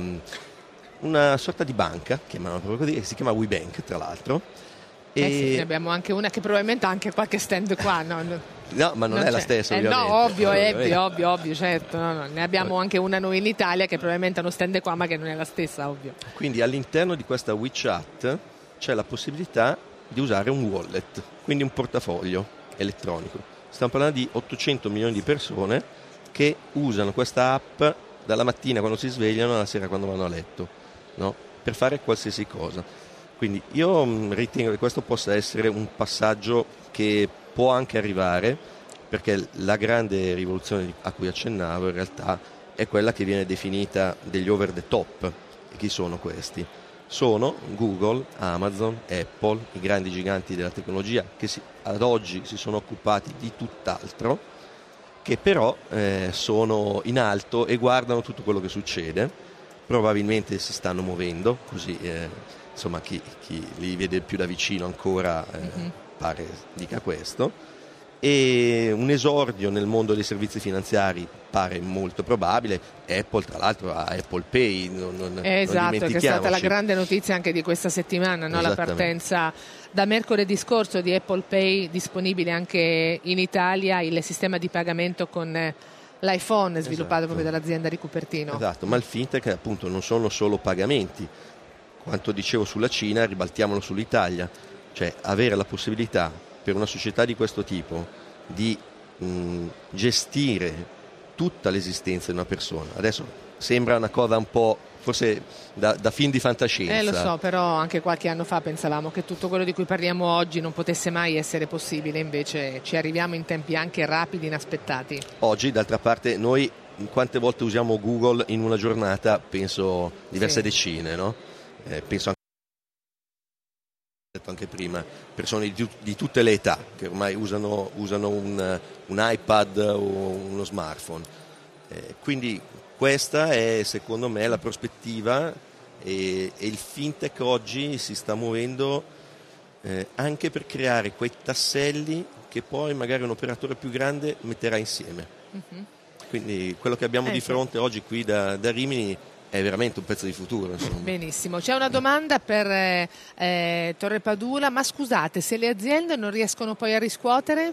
S3: una sorta di banca, chiamano proprio così, che si chiama WeBank, tra l'altro.
S2: E
S3: eh sì,
S2: ne abbiamo anche una che probabilmente ha anche qualche stand qua, no?
S3: No, ma non, non è c'è. La stessa,
S2: eh,
S3: ovviamente.
S2: No, ovvio, è ovvio, ovvio, ovvio, certo. No, no. Ne abbiamo anche una noi in Italia che probabilmente ha uno stand qua, ma che non è la stessa, ovvio.
S3: Quindi all'interno di questa WeChat c'è la possibilità di usare un wallet, quindi un portafoglio elettronico. Stiamo parlando di ottocento milioni di persone che usano questa app dalla mattina quando si svegliano alla sera quando vanno a letto. no? Per fare qualsiasi cosa. Quindi io mh, ritengo che questo possa essere un passaggio che può anche arrivare, perché la grande rivoluzione a cui accennavo in realtà è quella che viene definita degli over the top. E chi sono questi? Sono Google, Amazon, Apple, i grandi giganti della tecnologia che si, ad oggi si sono occupati di tutt'altro, che però eh, sono in alto e guardano tutto quello che succede, probabilmente si stanno muovendo, così eh, insomma chi, chi li vede più da vicino ancora eh, mm-hmm. pare dica questo. E un esordio nel mondo dei servizi finanziari pare molto probabile. Apple tra l'altro ha Apple Pay, non, non,
S2: eh, esatto,
S3: non
S2: che è stata la grande notizia anche di questa settimana, no? La partenza da mercoledì scorso di Apple Pay, disponibile anche in Italia, il sistema di pagamento con l'iPhone sviluppato esatto. proprio dall'azienda di Cupertino.
S3: Esatto, ma il fintech appunto non sono solo pagamenti. Quanto dicevo sulla Cina, ribaltiamolo sull'Italia, cioè avere la possibilità per una società di questo tipo di mh, gestire tutta l'esistenza di una persona. Adesso sembra una cosa un po' forse da, da film di fantascienza.
S2: Eh lo so, però anche qualche anno fa pensavamo che tutto quello di cui parliamo oggi non potesse mai essere possibile, invece ci arriviamo in tempi anche rapidi, inaspettati.
S3: Oggi d'altra parte noi quante volte usiamo Google in una giornata? Penso diverse sì. decine, no? Eh, penso anche detto anche prima, persone di, di tutte le età che ormai usano, usano un, un iPad o uno smartphone. Eh, quindi questa è secondo me la prospettiva e, e il fintech oggi si sta muovendo eh, anche per creare quei tasselli che poi magari un operatore più grande metterà insieme. Uh-huh. Quindi quello che abbiamo eh, di fronte sì. oggi qui da, da Rimini è veramente un pezzo di futuro, insomma.
S2: Benissimo, c'è una domanda per eh, eh, Torre Padula, ma scusate, se le aziende non riescono poi a riscuotere?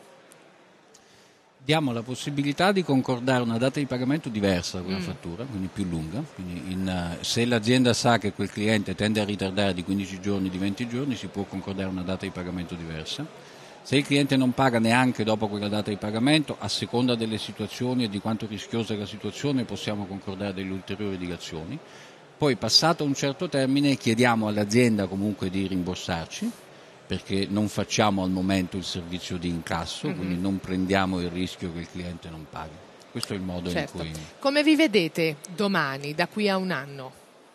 S6: Diamo la possibilità di concordare una data di pagamento diversa da quella
S2: mm.
S6: fattura, quindi più lunga, quindi in, se l'azienda sa che quel cliente tende a ritardare di quindici giorni, di venti giorni, si può concordare una data di pagamento diversa. Se il cliente non paga neanche dopo quella data di pagamento, a seconda delle situazioni e di quanto rischiosa è la situazione, possiamo concordare delle ulteriori dilazioni. Poi, passato un certo termine, chiediamo all'azienda comunque di rimborsarci, perché non facciamo al momento il servizio di incasso, mm-hmm. quindi non prendiamo il rischio che il cliente non paghi. Questo è il modo
S2: certo.
S6: in cui...
S2: Come vi vedete domani, da qui a un anno?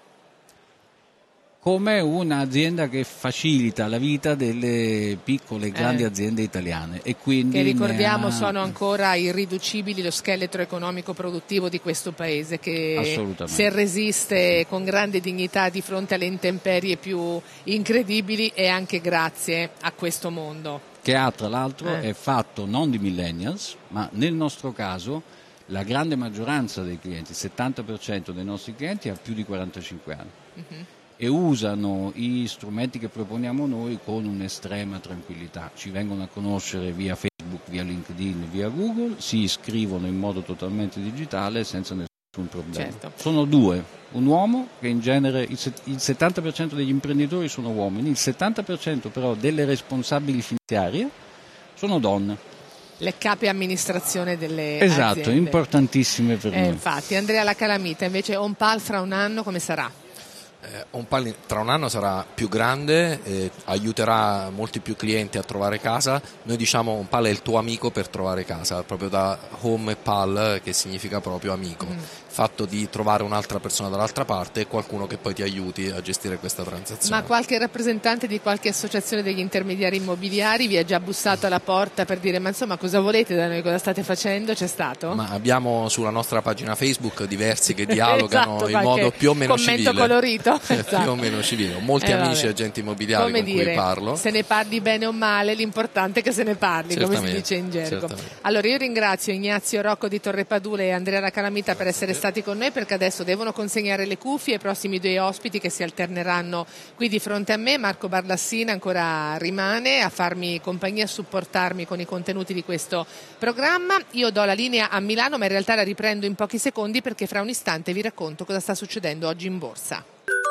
S6: Come un'azienda che facilita la vita delle piccole e grandi
S2: eh.
S6: aziende italiane e quindi
S2: che ricordiamo
S6: ha...
S2: sono ancora irriducibili, lo scheletro economico produttivo di questo paese che se resiste con grande dignità di fronte alle intemperie più incredibili è anche grazie a questo mondo
S6: che ha tra l'altro
S2: eh.
S6: è fatto non di millennials, ma nel nostro caso la grande maggioranza dei clienti, il settanta per cento dei nostri clienti ha più di quarantacinque anni. Uh-huh. E usano gli strumenti che proponiamo noi con un'estrema tranquillità. Ci vengono a conoscere via Facebook, via LinkedIn, via Google, si iscrivono in modo totalmente digitale senza nessun problema.
S2: Certo.
S6: Sono due, un uomo, che in genere il settanta per cento degli imprenditori sono uomini, il settanta per cento però delle responsabili finanziarie sono donne.
S2: Le cape amministrazione delle
S6: esatto,
S2: aziende.
S6: Importantissime per
S2: eh,
S6: noi.
S2: Infatti, Andrea La Calamita, invece OnPal fra un anno come sarà?
S5: Eh, OnPal tra un anno sarà più grande, eh, aiuterà molti più clienti a trovare casa. Noi diciamo OnPal è il tuo amico per trovare casa, proprio da home e pal, che significa proprio amico. Mm. Il fatto di trovare un'altra persona dall'altra parte e qualcuno che poi ti aiuti a gestire questa transazione.
S2: Ma qualche rappresentante di qualche associazione degli intermediari immobiliari vi ha già bussato alla porta per dire ma insomma cosa volete da noi, cosa state facendo? C'è stato?
S5: Ma abbiamo sulla nostra pagina Facebook diversi che dialogano
S2: esatto,
S5: in modo più o meno
S2: commento
S5: civile.
S2: colorito. Esatto.
S5: Più o meno civile. Ho molti eh, amici agenti immobiliari
S2: come
S5: con
S2: dire,
S5: cui parlo.
S2: Se ne parli bene o male, l'importante è che se ne parli, come si dice in gergo. Allora io ringrazio Ignazio Rocco di Torre Padula e Andrea La Calamita per essere stati con noi, perché adesso devono consegnare le cuffie ai prossimi due ospiti che si alterneranno qui di fronte a me. Marco Barlassina ancora rimane a farmi compagnia, a supportarmi con i contenuti di questo programma. Io do la linea a Milano, ma in realtà la riprendo in pochi secondi perché fra un istante vi racconto cosa sta succedendo oggi in borsa.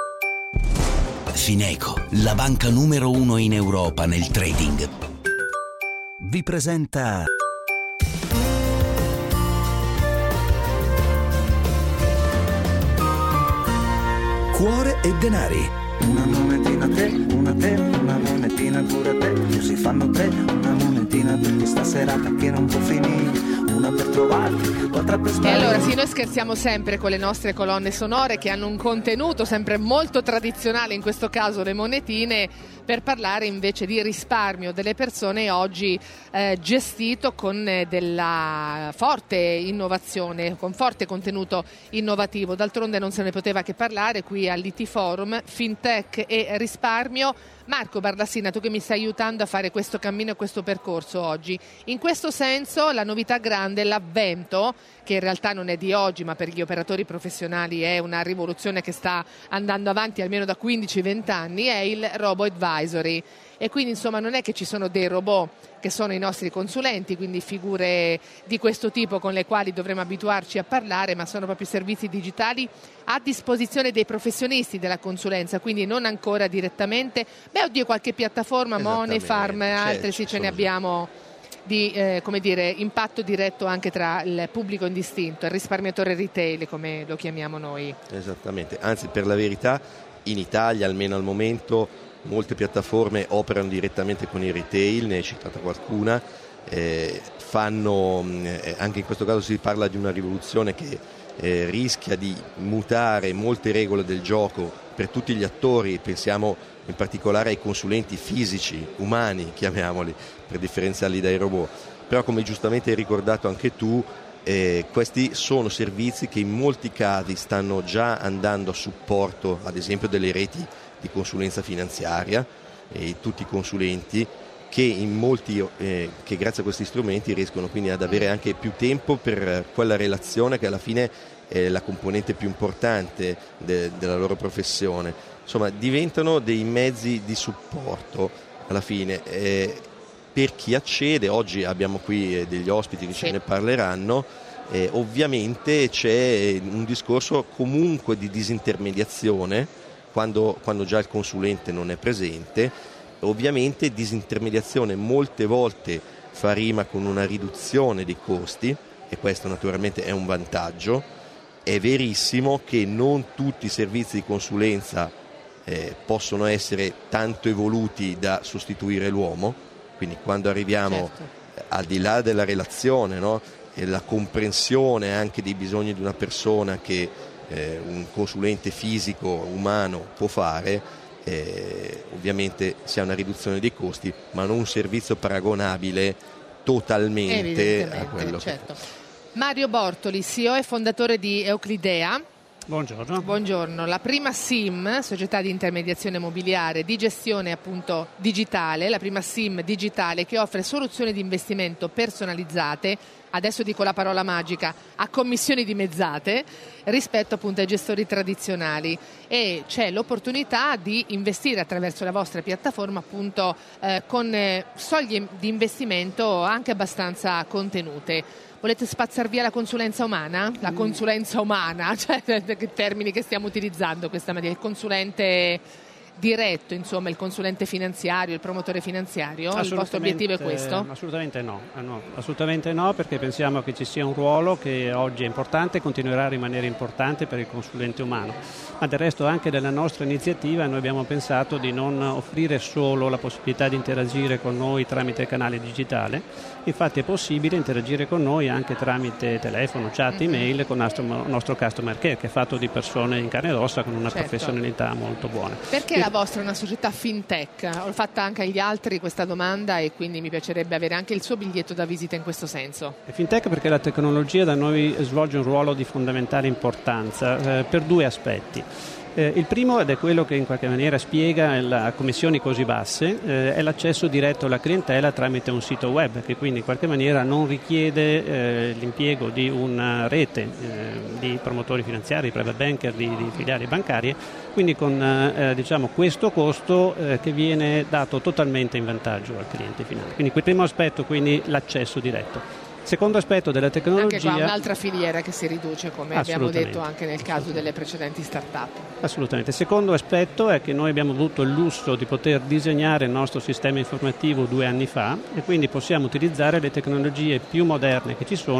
S7: Fineco, la banca numero uno in Europa nel trading, vi presenta
S1: cuore e denari.
S8: Una monetina a te, una a te, una monetina pure a te, così fanno tre, una monetina per questa serata che non può finire. Una per trovarti, l'altra per sbagliare.
S2: E allora sì, noi scherziamo sempre con le nostre colonne sonore che hanno un contenuto sempre molto tradizionale, in questo caso le monetine, per parlare invece di risparmio delle persone, oggi eh, gestito con eh, della forte innovazione, con forte contenuto innovativo. D'altronde non se ne poteva che parlare qui all'I T Forum, FinTech e risparmio. Marco Barlassina, tu che mi stai aiutando a fare questo cammino e questo percorso oggi, in questo senso la novità grande, l'avvento, che in realtà non è di oggi ma per gli operatori professionali è una rivoluzione che sta andando avanti almeno da quindici venti anni, è il Robo Advisory. E quindi insomma non è che ci sono dei robot che sono i nostri consulenti, quindi figure di questo tipo con le quali dovremo abituarci a parlare, ma sono proprio servizi digitali a disposizione dei professionisti della consulenza, quindi non ancora direttamente. Beh, oddio, qualche piattaforma, Money, Farm,
S3: certo,
S2: altre sì ce ne abbiamo di eh, come dire, impatto diretto anche tra il pubblico indistinto, il risparmiatore retail come lo chiamiamo noi.
S3: Esattamente, anzi per la verità in Italia almeno al momento molte piattaforme operano direttamente con il retail, ne hai citata qualcuna, eh, fanno, eh, anche in questo caso si parla di una rivoluzione che eh, rischia di mutare molte regole del gioco per tutti gli attori, pensiamo in particolare ai consulenti fisici, umani chiamiamoli, per differenziarli dai robot, però come giustamente hai ricordato anche tu, eh, questi sono servizi che in molti casi stanno già andando a supporto ad esempio delle reti di consulenza finanziaria e tutti i consulenti che in molti eh, che grazie a questi strumenti riescono quindi ad avere anche più tempo per quella relazione che alla fine è la componente più importante de, della loro professione. Insomma, diventano dei mezzi di supporto alla fine eh, per chi accede. Oggi abbiamo qui eh, degli ospiti che sì. ce ne parleranno. Eh, ovviamente c'è un discorso comunque di disintermediazione Quando, quando già il consulente non è presente, ovviamente disintermediazione molte volte fa rima con una riduzione dei costi e questo naturalmente è un vantaggio. È verissimo che non tutti i servizi di consulenza eh, possono essere tanto evoluti da sostituire l'uomo, quindi quando arriviamo certo. al di là della relazione, no? e la comprensione anche dei bisogni di una persona che Eh, un consulente fisico umano può fare, eh, ovviamente si ha una riduzione dei costi ma non un servizio paragonabile totalmente a quello certo. che...
S2: Mario Bortoli, C E O e fondatore di Euclidea.
S9: Buongiorno.
S2: Buongiorno. La prima S I M, società di intermediazione immobiliare di gestione appunto digitale, la prima S I M digitale che offre soluzioni di investimento personalizzate, adesso dico la parola magica, a commissioni dimezzate rispetto appunto ai gestori tradizionali, e c'è l'opportunità di investire attraverso la vostra piattaforma appunto eh, con eh, soglie di investimento anche abbastanza contenute. Volete spazzar via la consulenza umana? La consulenza umana, cioè che termini che stiamo utilizzando questa mattina, il consulente diretto, insomma, il consulente finanziario, il promotore finanziario? Il vostro obiettivo è questo?
S9: Assolutamente no, no, assolutamente no, perché pensiamo che ci sia un ruolo che oggi è importante e continuerà a rimanere importante per il consulente umano, ma del resto anche della nostra iniziativa noi abbiamo pensato di non offrire solo la possibilità di interagire con noi tramite canale digitale, infatti è possibile interagire con noi anche tramite telefono, chat, mm-hmm. email con il nostro, nostro customer care, che è fatto di persone in carne ed ossa con una certo. professionalità molto buona.
S2: Perché la vostra è una società fintech? Ho fatto anche agli altri questa domanda e quindi mi piacerebbe avere anche il suo biglietto da visita in questo senso.
S9: È fintech perché la tecnologia da noi svolge un ruolo di fondamentale importanza eh, per due aspetti. Eh, il primo, ed è quello che in qualche maniera spiega le commissioni così basse, eh, è l'accesso diretto alla clientela tramite un sito web che quindi in qualche maniera non richiede eh, l'impiego di una rete eh, di promotori finanziari, private banker, di, di filiali bancarie, quindi con eh, diciamo questo costo eh, che viene dato totalmente in vantaggio al cliente finale. Quindi quel primo aspetto, quindi l'accesso diretto. Secondo aspetto della tecnologia...
S2: Anche qua un'altra filiera che si riduce, come abbiamo detto anche nel caso delle precedenti start-up.
S9: Assolutamente. Secondo aspetto è che noi abbiamo avuto il lusso di poter disegnare il nostro sistema informativo due anni fa e quindi possiamo utilizzare le tecnologie più moderne che ci sono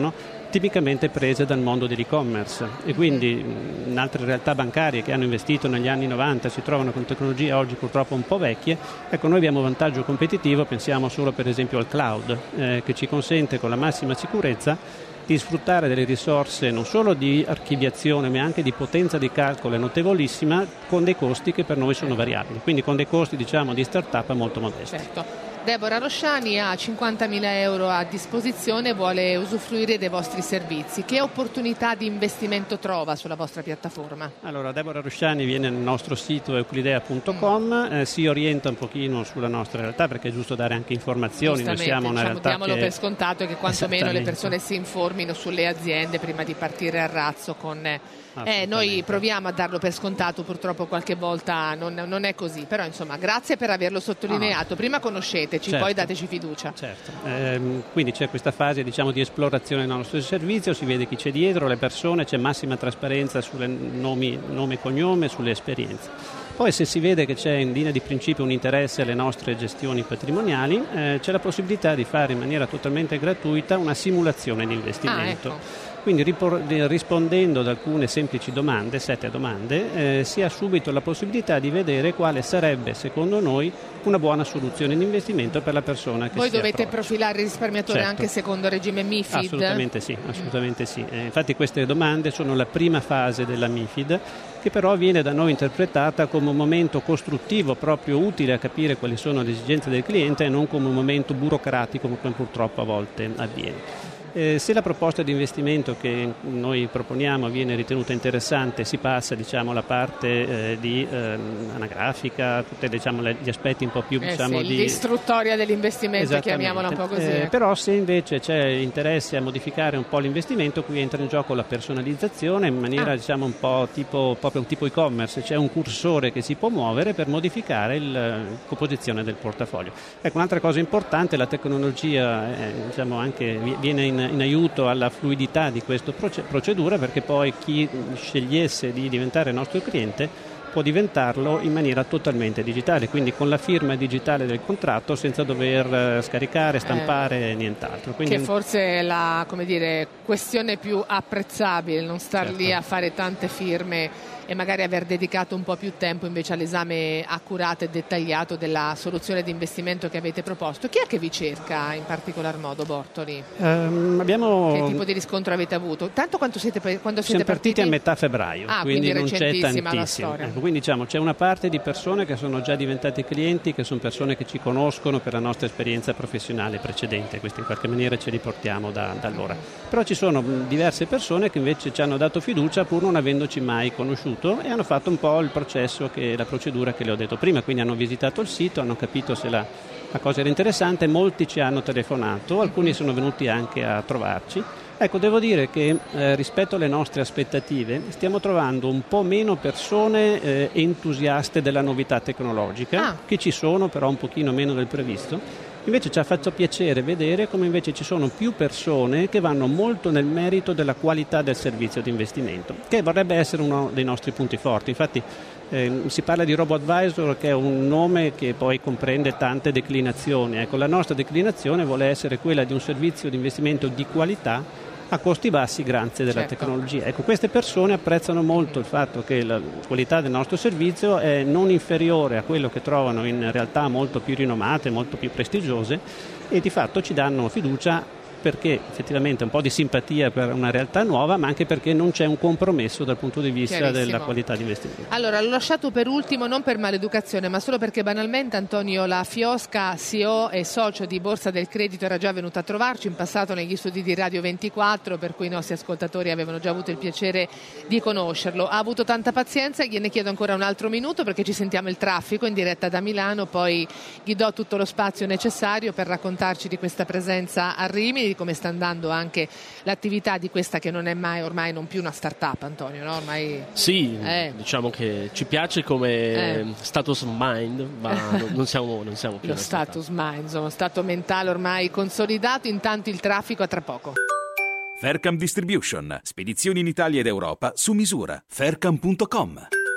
S9: tipicamente prese dal mondo dell'e-commerce e quindi in altre realtà bancarie che hanno investito negli anni novanta si trovano con tecnologie oggi purtroppo un po' vecchie. Ecco, noi abbiamo un vantaggio competitivo, pensiamo solo per esempio al cloud, eh, che ci consente con la massima sicurezza di sfruttare delle risorse non solo di archiviazione ma anche di potenza di calcolo notevolissima, con dei costi che per noi sono variabili, quindi con dei costi diciamo di start-up molto modesti.
S2: Certo. Deborah Rosciani ha cinquantamila euro a disposizione e vuole usufruire dei vostri servizi. Che opportunità di investimento trova sulla vostra piattaforma?
S9: Allora, Deborah Rosciani viene nel nostro sito euclidea punto com, eh, si orienta un pochino sulla nostra realtà perché è giusto dare anche informazioni. Noi siamo una
S2: diciamo,
S9: realtà
S2: diamolo
S9: che...
S2: per scontato che quantomeno le persone si informino sulle aziende prima di partire a razzo con... Eh, noi proviamo a darlo per scontato, purtroppo qualche volta non, non è così, però insomma grazie per averlo sottolineato. Prima conosceteci,
S9: certo.
S2: Poi dateci fiducia.
S9: Certo. Ehm, quindi c'è questa fase diciamo di esplorazione del nostro servizio, si vede chi c'è dietro, le persone, c'è massima trasparenza sulle nomi, nome e cognome, sulle esperienze. Poi se si vede che c'è in linea di principio un interesse alle nostre gestioni patrimoniali, eh, c'è la possibilità di fare in maniera totalmente gratuita una simulazione di investimento.
S2: Ah, ecco.
S9: Quindi rispondendo ad alcune semplici domande, sette domande, eh, si ha subito la possibilità di vedere quale sarebbe, secondo noi, una buona soluzione di investimento per la persona che
S2: Voi
S9: si
S2: dovete
S9: approccia.
S2: profilare il risparmiatore
S9: Certo.
S2: anche secondo il regime MiFID?
S9: Assolutamente sì, assolutamente sì. Eh, infatti queste domande sono la prima fase della MiFID, che però viene da noi interpretata come un momento costruttivo proprio utile a capire quali sono le esigenze del cliente e non come un momento burocratico come purtroppo a volte avviene. Eh, se la proposta di investimento che noi proponiamo viene ritenuta interessante, si passa diciamo alla parte eh, di eh, anagrafica, tutti diciamo, gli aspetti un po' più
S2: eh
S9: diciamo,
S2: sì,
S9: di
S2: l'istruttoria dell'investimento, chiamiamola un po' così.
S9: Eh, però se invece c'è interesse a modificare un po' l'investimento, qui entra in gioco la personalizzazione in maniera
S2: Ah.
S9: diciamo un po' tipo proprio un tipo e-commerce, c'è un cursore che si può muovere per modificare la composizione del portafoglio. Ecco, un'altra cosa importante, la tecnologia eh, diciamo anche viene in in aiuto alla fluidità di questa procedura, perché poi chi scegliesse di diventare nostro cliente può diventarlo in maniera totalmente digitale, quindi con la firma digitale del contratto senza dover scaricare, stampare
S2: eh,
S9: nient'altro. Quindi
S2: che forse è la come dire, questione più apprezzabile, non star
S9: certo.
S2: lì a fare tante firme e magari aver dedicato un po' più tempo invece all'esame accurato e dettagliato della soluzione di investimento che avete proposto. Chi è che vi cerca in particolar modo, Bortoli?
S9: Um, abbiamo...
S2: Che tipo di riscontro avete avuto? Tanto quanto siete, quando siete
S9: Siamo partiti
S2: partiti?
S9: a metà febbraio,
S2: ah,
S9: quindi,
S2: quindi
S9: non c'è
S2: recentissima
S9: tantissimo.
S2: la storia.
S9: Ecco, quindi diciamo c'è una parte di persone che sono già diventate clienti, che sono persone che ci conoscono per la nostra esperienza professionale precedente, questi in qualche maniera ce li portiamo da, da allora. Però ci sono diverse persone che invece ci hanno dato fiducia pur non avendoci mai conosciuto e hanno fatto un po' il processo, che la procedura che le ho detto prima, quindi hanno visitato il sito, hanno capito se la, la cosa era interessante, molti ci hanno telefonato, alcuni sono venuti anche a trovarci. Ecco, devo dire che eh, rispetto alle nostre aspettative stiamo trovando un po' meno persone eh, entusiaste della novità tecnologica,
S2: ah.
S9: che ci sono però un pochino meno del previsto. Invece ci ha fatto piacere vedere come invece ci sono più persone che vanno molto nel merito della qualità del servizio di investimento, che vorrebbe essere uno dei nostri punti forti. Infatti eh, si parla di RoboAdvisor, che è un nome che poi comprende tante declinazioni. Ecco, la nostra declinazione vuole essere quella di un servizio di investimento di qualità a costi bassi grazie della
S2: certo.
S9: tecnologia. Ecco, queste persone apprezzano molto il fatto che la qualità del nostro servizio è non inferiore a quello che trovano in realtà molto più rinomate, molto più prestigiose, e di fatto ci danno fiducia perché effettivamente un po' di simpatia per una realtà nuova, ma anche perché non c'è un compromesso dal punto di vista della qualità di investimento.
S2: Allora, l'ho lasciato per ultimo non per maleducazione, ma solo perché banalmente Antonio La Fiosca, C E O e socio di Borsa del Credito, era già venuto a trovarci in passato negli studi di Radio ventiquattro, per cui i nostri ascoltatori avevano già avuto il piacere di conoscerlo. Ha avuto tanta pazienza, gliene chiedo ancora un altro minuto perché ci sentiamo il traffico in diretta da Milano, poi gli do tutto lo spazio necessario per raccontarci di questa presenza a Rimini, di come sta andando anche l'attività di questa che non è mai ormai non più una start-up, Antonio, no? Ormai
S10: sì,
S2: eh.
S10: diciamo che ci piace come
S2: eh.
S10: status mind, ma non siamo, non siamo più
S2: lo status mind, insomma, stato mentale ormai consolidato. Intanto il traffico a tra poco.
S4: Faircam Distribution, spedizioni in Italia ed Europa su misura. Faircam punto com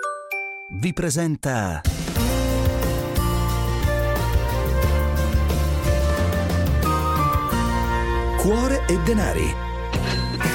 S7: vi presenta
S1: Cuore e denari.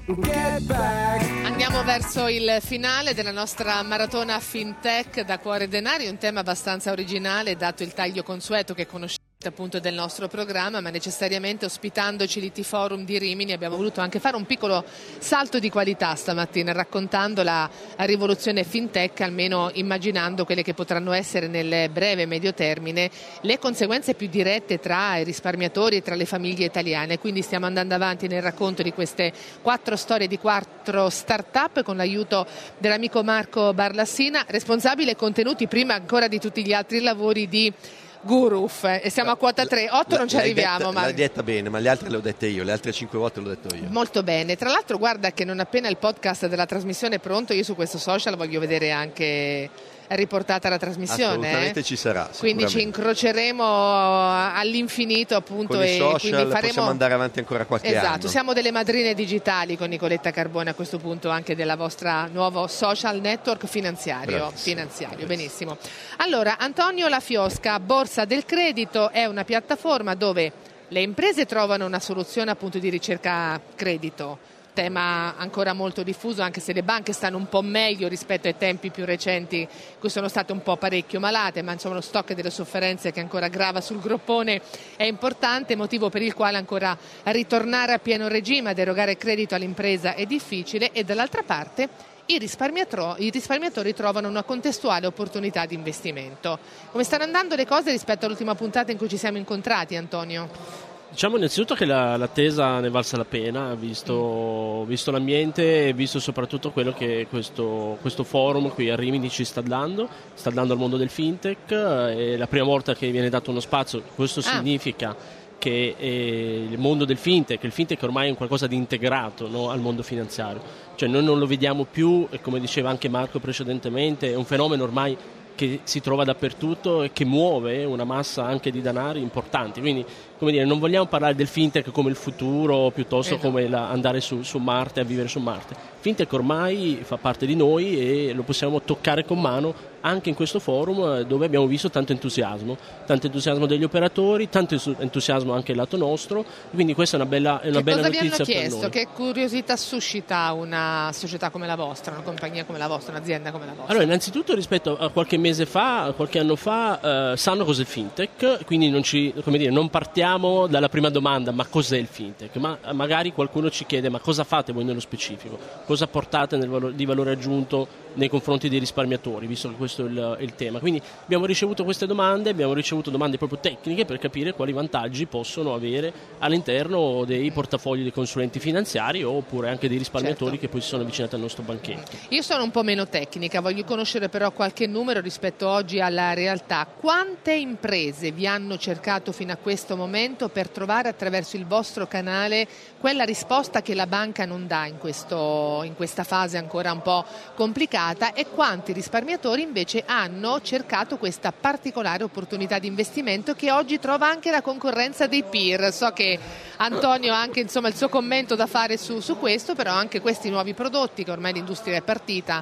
S2: Andiamo verso il finale della nostra maratona FinTech da Cuore Denari, un tema abbastanza originale dato il taglio consueto che conosciamo appunto del nostro programma, ma necessariamente ospitandoci l'I T Forum di Rimini abbiamo voluto anche fare un piccolo salto di qualità stamattina, raccontando la rivoluzione FinTech, almeno immaginando quelle che potranno essere nel breve e medio termine le conseguenze più dirette tra i risparmiatori e tra le famiglie italiane. Quindi stiamo andando avanti nel racconto di queste quattro storie di quattro start-up con l'aiuto dell'amico Marco Barlassina, responsabile contenuti prima ancora di tutti gli altri lavori di Guruf, e siamo a quota tre, otto non ci arriviamo.
S3: L'hai detta bene, ma le altre le ho dette io, le altre cinque volte l'ho detto io.
S2: Molto bene, tra l'altro guarda che non appena il podcast della trasmissione è pronto, io su questo social voglio vedere anche riportata la trasmissione.
S3: Assolutamente
S2: eh?
S3: ci sarà.
S2: Quindi ci incroceremo all'infinito appunto.
S3: Con i
S2: e
S3: social
S2: quindi faremo...
S3: possiamo andare avanti ancora qualche
S2: esatto,
S3: anno.
S2: Esatto, siamo delle madrine digitali con Nicoletta Carbone a questo punto anche della vostra nuovo social network finanziario.
S3: Bravissimo.
S2: finanziario Benissimo. Allora, Antonio La Fiosca, Borsa del Credito è una piattaforma dove le imprese trovano una soluzione appunto di ricerca credito, tema ancora molto diffuso, anche se le banche stanno un po' meglio rispetto ai tempi più recenti in cui sono state un po' parecchio malate, ma insomma lo stock delle sofferenze che ancora grava sul groppone è importante, motivo per il quale ancora ritornare a pieno regime ad erogare credito all'impresa è difficile, e dall'altra parte i risparmiatori, i risparmiatori trovano una contestuale opportunità di investimento. Come stanno andando le cose rispetto all'ultima puntata in cui ci siamo incontrati, Antonio?
S10: Diciamo innanzitutto che la, l'attesa ne valsa la pena, visto, visto l'ambiente e visto soprattutto quello che questo, questo forum qui a Rimini ci sta dando, sta dando al mondo del fintech. È la prima volta che viene dato uno spazio, questo ah. significa che eh, il mondo del fintech, il fintech ormai è un qualcosa di integrato, no, al mondo finanziario, cioè noi non lo vediamo più, e come diceva anche Marco precedentemente, è un fenomeno ormai che si trova dappertutto e che muove una massa anche di denari importanti, quindi come dire, non vogliamo parlare del fintech come il futuro piuttosto esatto. come la, andare su, su Marte, a vivere su Marte. Fintech ormai fa parte di noi e lo possiamo toccare con mano anche in questo forum, dove abbiamo visto tanto entusiasmo, tanto entusiasmo degli operatori, tanto entusiasmo anche lato nostro, quindi questa è una bella, è una bella notizia per noi.
S2: Che cosa vi hanno chiesto? Che curiosità suscita una società come la vostra, una compagnia come la vostra, un'azienda come la vostra?
S10: Allora, innanzitutto rispetto a qualche mese fa, qualche anno fa, eh, sanno cos'è il fintech, quindi non ci, come dire, non partiamo dalla prima domanda, ma cos'è il fintech? Ma magari qualcuno ci chiede, ma cosa fate voi nello specifico? Cosa portate nel valore, di valore aggiunto nei confronti dei risparmiatori, visto che questo è il, il tema? Quindi abbiamo ricevuto queste domande, abbiamo ricevuto domande proprio tecniche per capire quali vantaggi possono avere all'interno dei portafogli dei consulenti finanziari oppure anche dei risparmiatori certo. che poi si sono avvicinati al nostro banchetto.
S2: Io sono un po' meno tecnica, voglio conoscere però qualche numero rispetto oggi alla realtà. Quante imprese vi hanno cercato fino a questo momento per trovare attraverso il vostro canale quella risposta che la banca non dà in, questo, in questa fase ancora un po' complicata, e quanti risparmiatori invece hanno cercato questa particolare opportunità di investimento che oggi trova anche la concorrenza dei peer? So che Antonio ha anche insomma, il suo commento da fare su, su questo, però anche questi nuovi prodotti che ormai l'industria è partita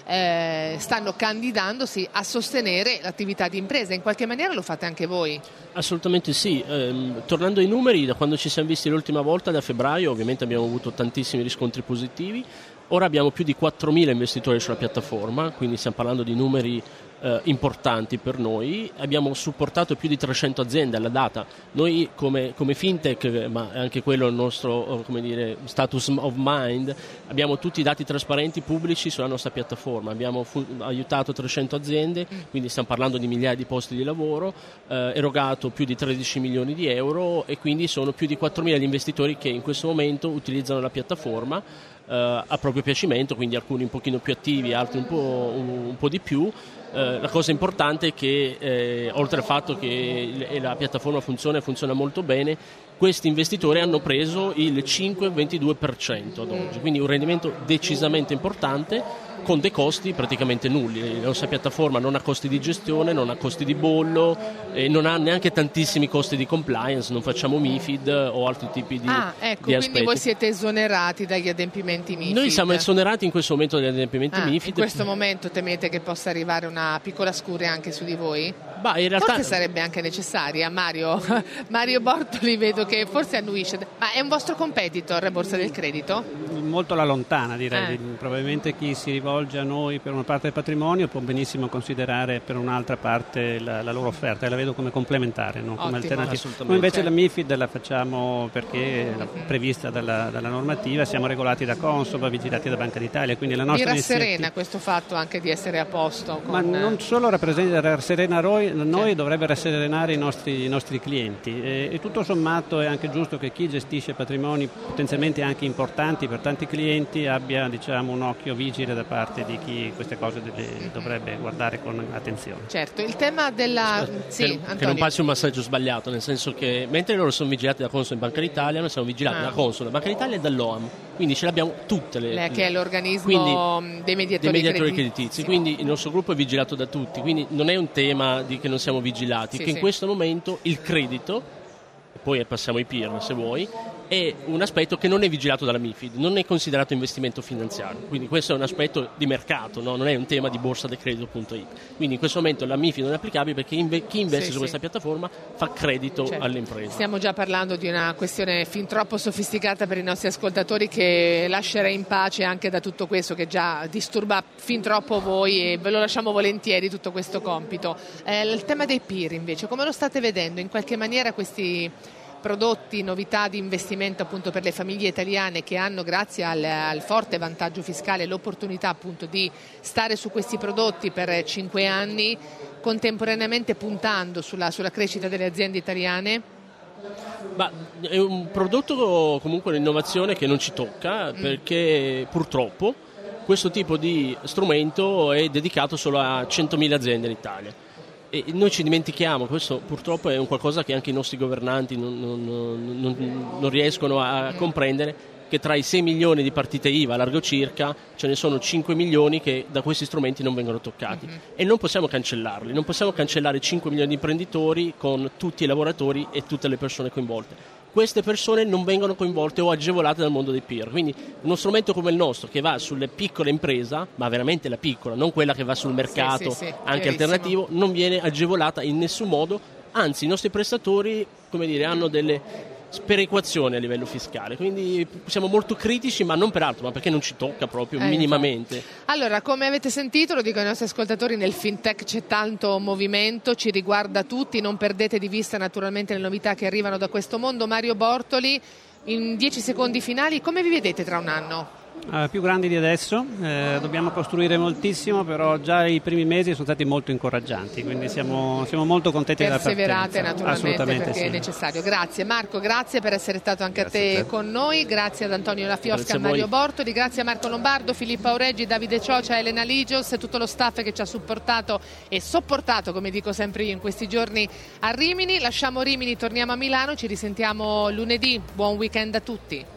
S2: Eh, stanno candidandosi a sostenere l'attività di impresa. In qualche maniera lo fate anche voi?
S10: Assolutamente sì. Eh, tornando ai numeri, da quando ci siamo visti l'ultima volta, da febbraio, ovviamente abbiamo avuto tantissimi riscontri positivi. Ora abbiamo più di quattromila investitori sulla piattaforma, quindi stiamo parlando di numeri eh, importanti per noi. Abbiamo supportato più di trecento aziende alla data. Noi come, come fintech, ma anche quello è il nostro come dire, status of mind, abbiamo tutti i dati trasparenti pubblici sulla nostra piattaforma. Abbiamo fu- aiutato trecento aziende, quindi stiamo parlando di migliaia di posti di lavoro, eh, erogato più di tredici milioni di euro, e quindi sono più di quattromila gli investitori che in questo momento utilizzano la piattaforma Uh, a proprio piacimento, quindi alcuni un pochino più attivi, altri un po', un, un po' di più. Uh, la cosa importante è che eh, oltre al fatto che l- la piattaforma funziona e funziona molto bene, questi investitori hanno preso il cinque virgola ventidue per cento ad oggi, quindi un rendimento decisamente importante con dei costi praticamente nulli. La nostra piattaforma non ha costi di gestione, non ha costi di bollo, e non ha neanche tantissimi costi di compliance, non facciamo MiFID o altri tipi di,
S2: ah, ecco,
S10: di aspetti.
S2: Quindi voi siete esonerati dagli adempimenti MiFID?
S10: Noi siamo esonerati in questo momento dagli adempimenti
S2: ah,
S10: MiFID.
S2: In questo momento temete che possa arrivare una piccola scuria anche su di voi?
S10: Bah, in realtà...
S2: Forse sarebbe anche necessaria. Mario, Mario Bortoli vedo che forse annuisce. Ma è un vostro competitor, Borsa del Credito?
S9: molto alla lontana, direi.
S2: Eh.
S9: Probabilmente chi si rivolge a noi per una parte del patrimonio può benissimo considerare per un'altra parte la, la loro offerta, e la vedo come complementare, non come alternativa. Noi invece la MiFID la facciamo perché è prevista dalla, dalla normativa, siamo regolati da Consob, vigilati da Banca d'Italia, quindi la nostra
S2: Mi rasserena questo fatto anche di essere a posto. Con...
S9: Ma non solo rappresenta rasserena noi, noi dovrebbe rasserenare i nostri, i nostri clienti, e, e tutto sommato è anche giusto che chi gestisce patrimoni potenzialmente anche importanti per tanti clienti abbia, diciamo, un occhio vigile da parte di chi queste cose deve, dovrebbe guardare con attenzione.
S2: Certo, il tema della... Sì,
S10: che,
S2: Antonio.
S10: che non passi un massaggio sbagliato, nel senso che mentre loro sono vigilati da Consob e Banca d'Italia, noi siamo vigilati
S2: ah.
S10: da Consob, da Banca d'Italia e dall'O A M, quindi ce l'abbiamo tutte le...
S2: Lei, che è l'organismo
S10: quindi,
S2: dei mediatori,
S10: dei mediatori
S2: creditizi.
S10: creditizi, quindi il nostro gruppo è vigilato da tutti, quindi non è un tema di che non siamo vigilati,
S2: sì,
S10: che
S2: sì.
S10: in questo momento il credito, poi passiamo ai peer se vuoi, è un aspetto che non è vigilato dalla MiFID, non è considerato investimento finanziario, quindi questo è un aspetto di mercato, no? Non è un tema di borsa del credito punto it. Quindi in questo momento la MiFID non è applicabile perché inve- chi investe
S2: sì,
S10: su
S2: sì.
S10: questa piattaforma fa credito
S2: certo.
S10: alle imprese.
S2: Stiamo già parlando di una questione fin troppo sofisticata per i nostri ascoltatori, che lascerei in pace anche da tutto questo che già disturba fin troppo voi, e ve lo lasciamo volentieri tutto questo compito. Eh, il tema dei peer invece, come lo state vedendo? In qualche maniera questi prodotti, novità di investimento appunto per le famiglie italiane, che hanno, grazie al, al forte vantaggio fiscale, l'opportunità appunto di stare su questi prodotti per cinque anni, contemporaneamente puntando sulla, sulla crescita delle aziende italiane?
S10: Ma è un prodotto, comunque un'innovazione che non ci tocca,
S2: mm.
S10: perché purtroppo questo tipo di strumento è dedicato solo a centomila aziende in Italia. E noi ci dimentichiamo, questo purtroppo è un qualcosa che anche i nostri governanti non, non, non, non riescono a comprendere, che tra i sei milioni di partite I V A largo circa ce ne sono cinque milioni che da questi strumenti non vengono toccati, mm-hmm. e non possiamo cancellarli, non possiamo cancellare cinque milioni di imprenditori con tutti i lavoratori e tutte le persone coinvolte. Queste persone non vengono coinvolte o agevolate dal mondo dei peer, quindi uno strumento come il nostro, che va sulle piccole imprese, ma veramente la piccola, non quella che va sul mercato,
S2: sì, sì, sì,
S10: anche alternativo, non viene agevolata in nessun modo, anzi i nostri prestatori, come dire, hanno delle sperequazioni a livello fiscale, quindi siamo molto critici, ma non per altro, ma perché non ci tocca proprio
S2: eh,
S10: minimamente.
S2: Allora, come avete sentito, lo dico ai nostri ascoltatori, nel fintech c'è tanto movimento, ci riguarda tutti, non perdete di vista naturalmente le novità che arrivano da questo mondo. Mario Bortoli, in dieci secondi finali, come vi vedete tra un anno?
S9: Uh, più grandi di adesso, eh, dobbiamo costruire moltissimo, però già i primi mesi sono stati molto incoraggianti, quindi siamo, siamo molto contenti della partenza.
S2: Perseverate naturalmente, perché
S9: sì.
S2: è necessario. Grazie Marco, grazie per essere stato anche
S3: grazie
S2: a te,
S3: a te
S2: con noi, grazie ad Antonio Lafiosca e
S10: a
S2: Mario
S10: voi.
S2: Bortoli, grazie a Marco Lombardo, Filippo Aureggi, Davide Ciocia, Elena Ligios e tutto lo staff che ci ha supportato e sopportato, come dico sempre io, in questi giorni a Rimini. Lasciamo Rimini, torniamo a Milano, ci risentiamo lunedì, buon weekend a tutti.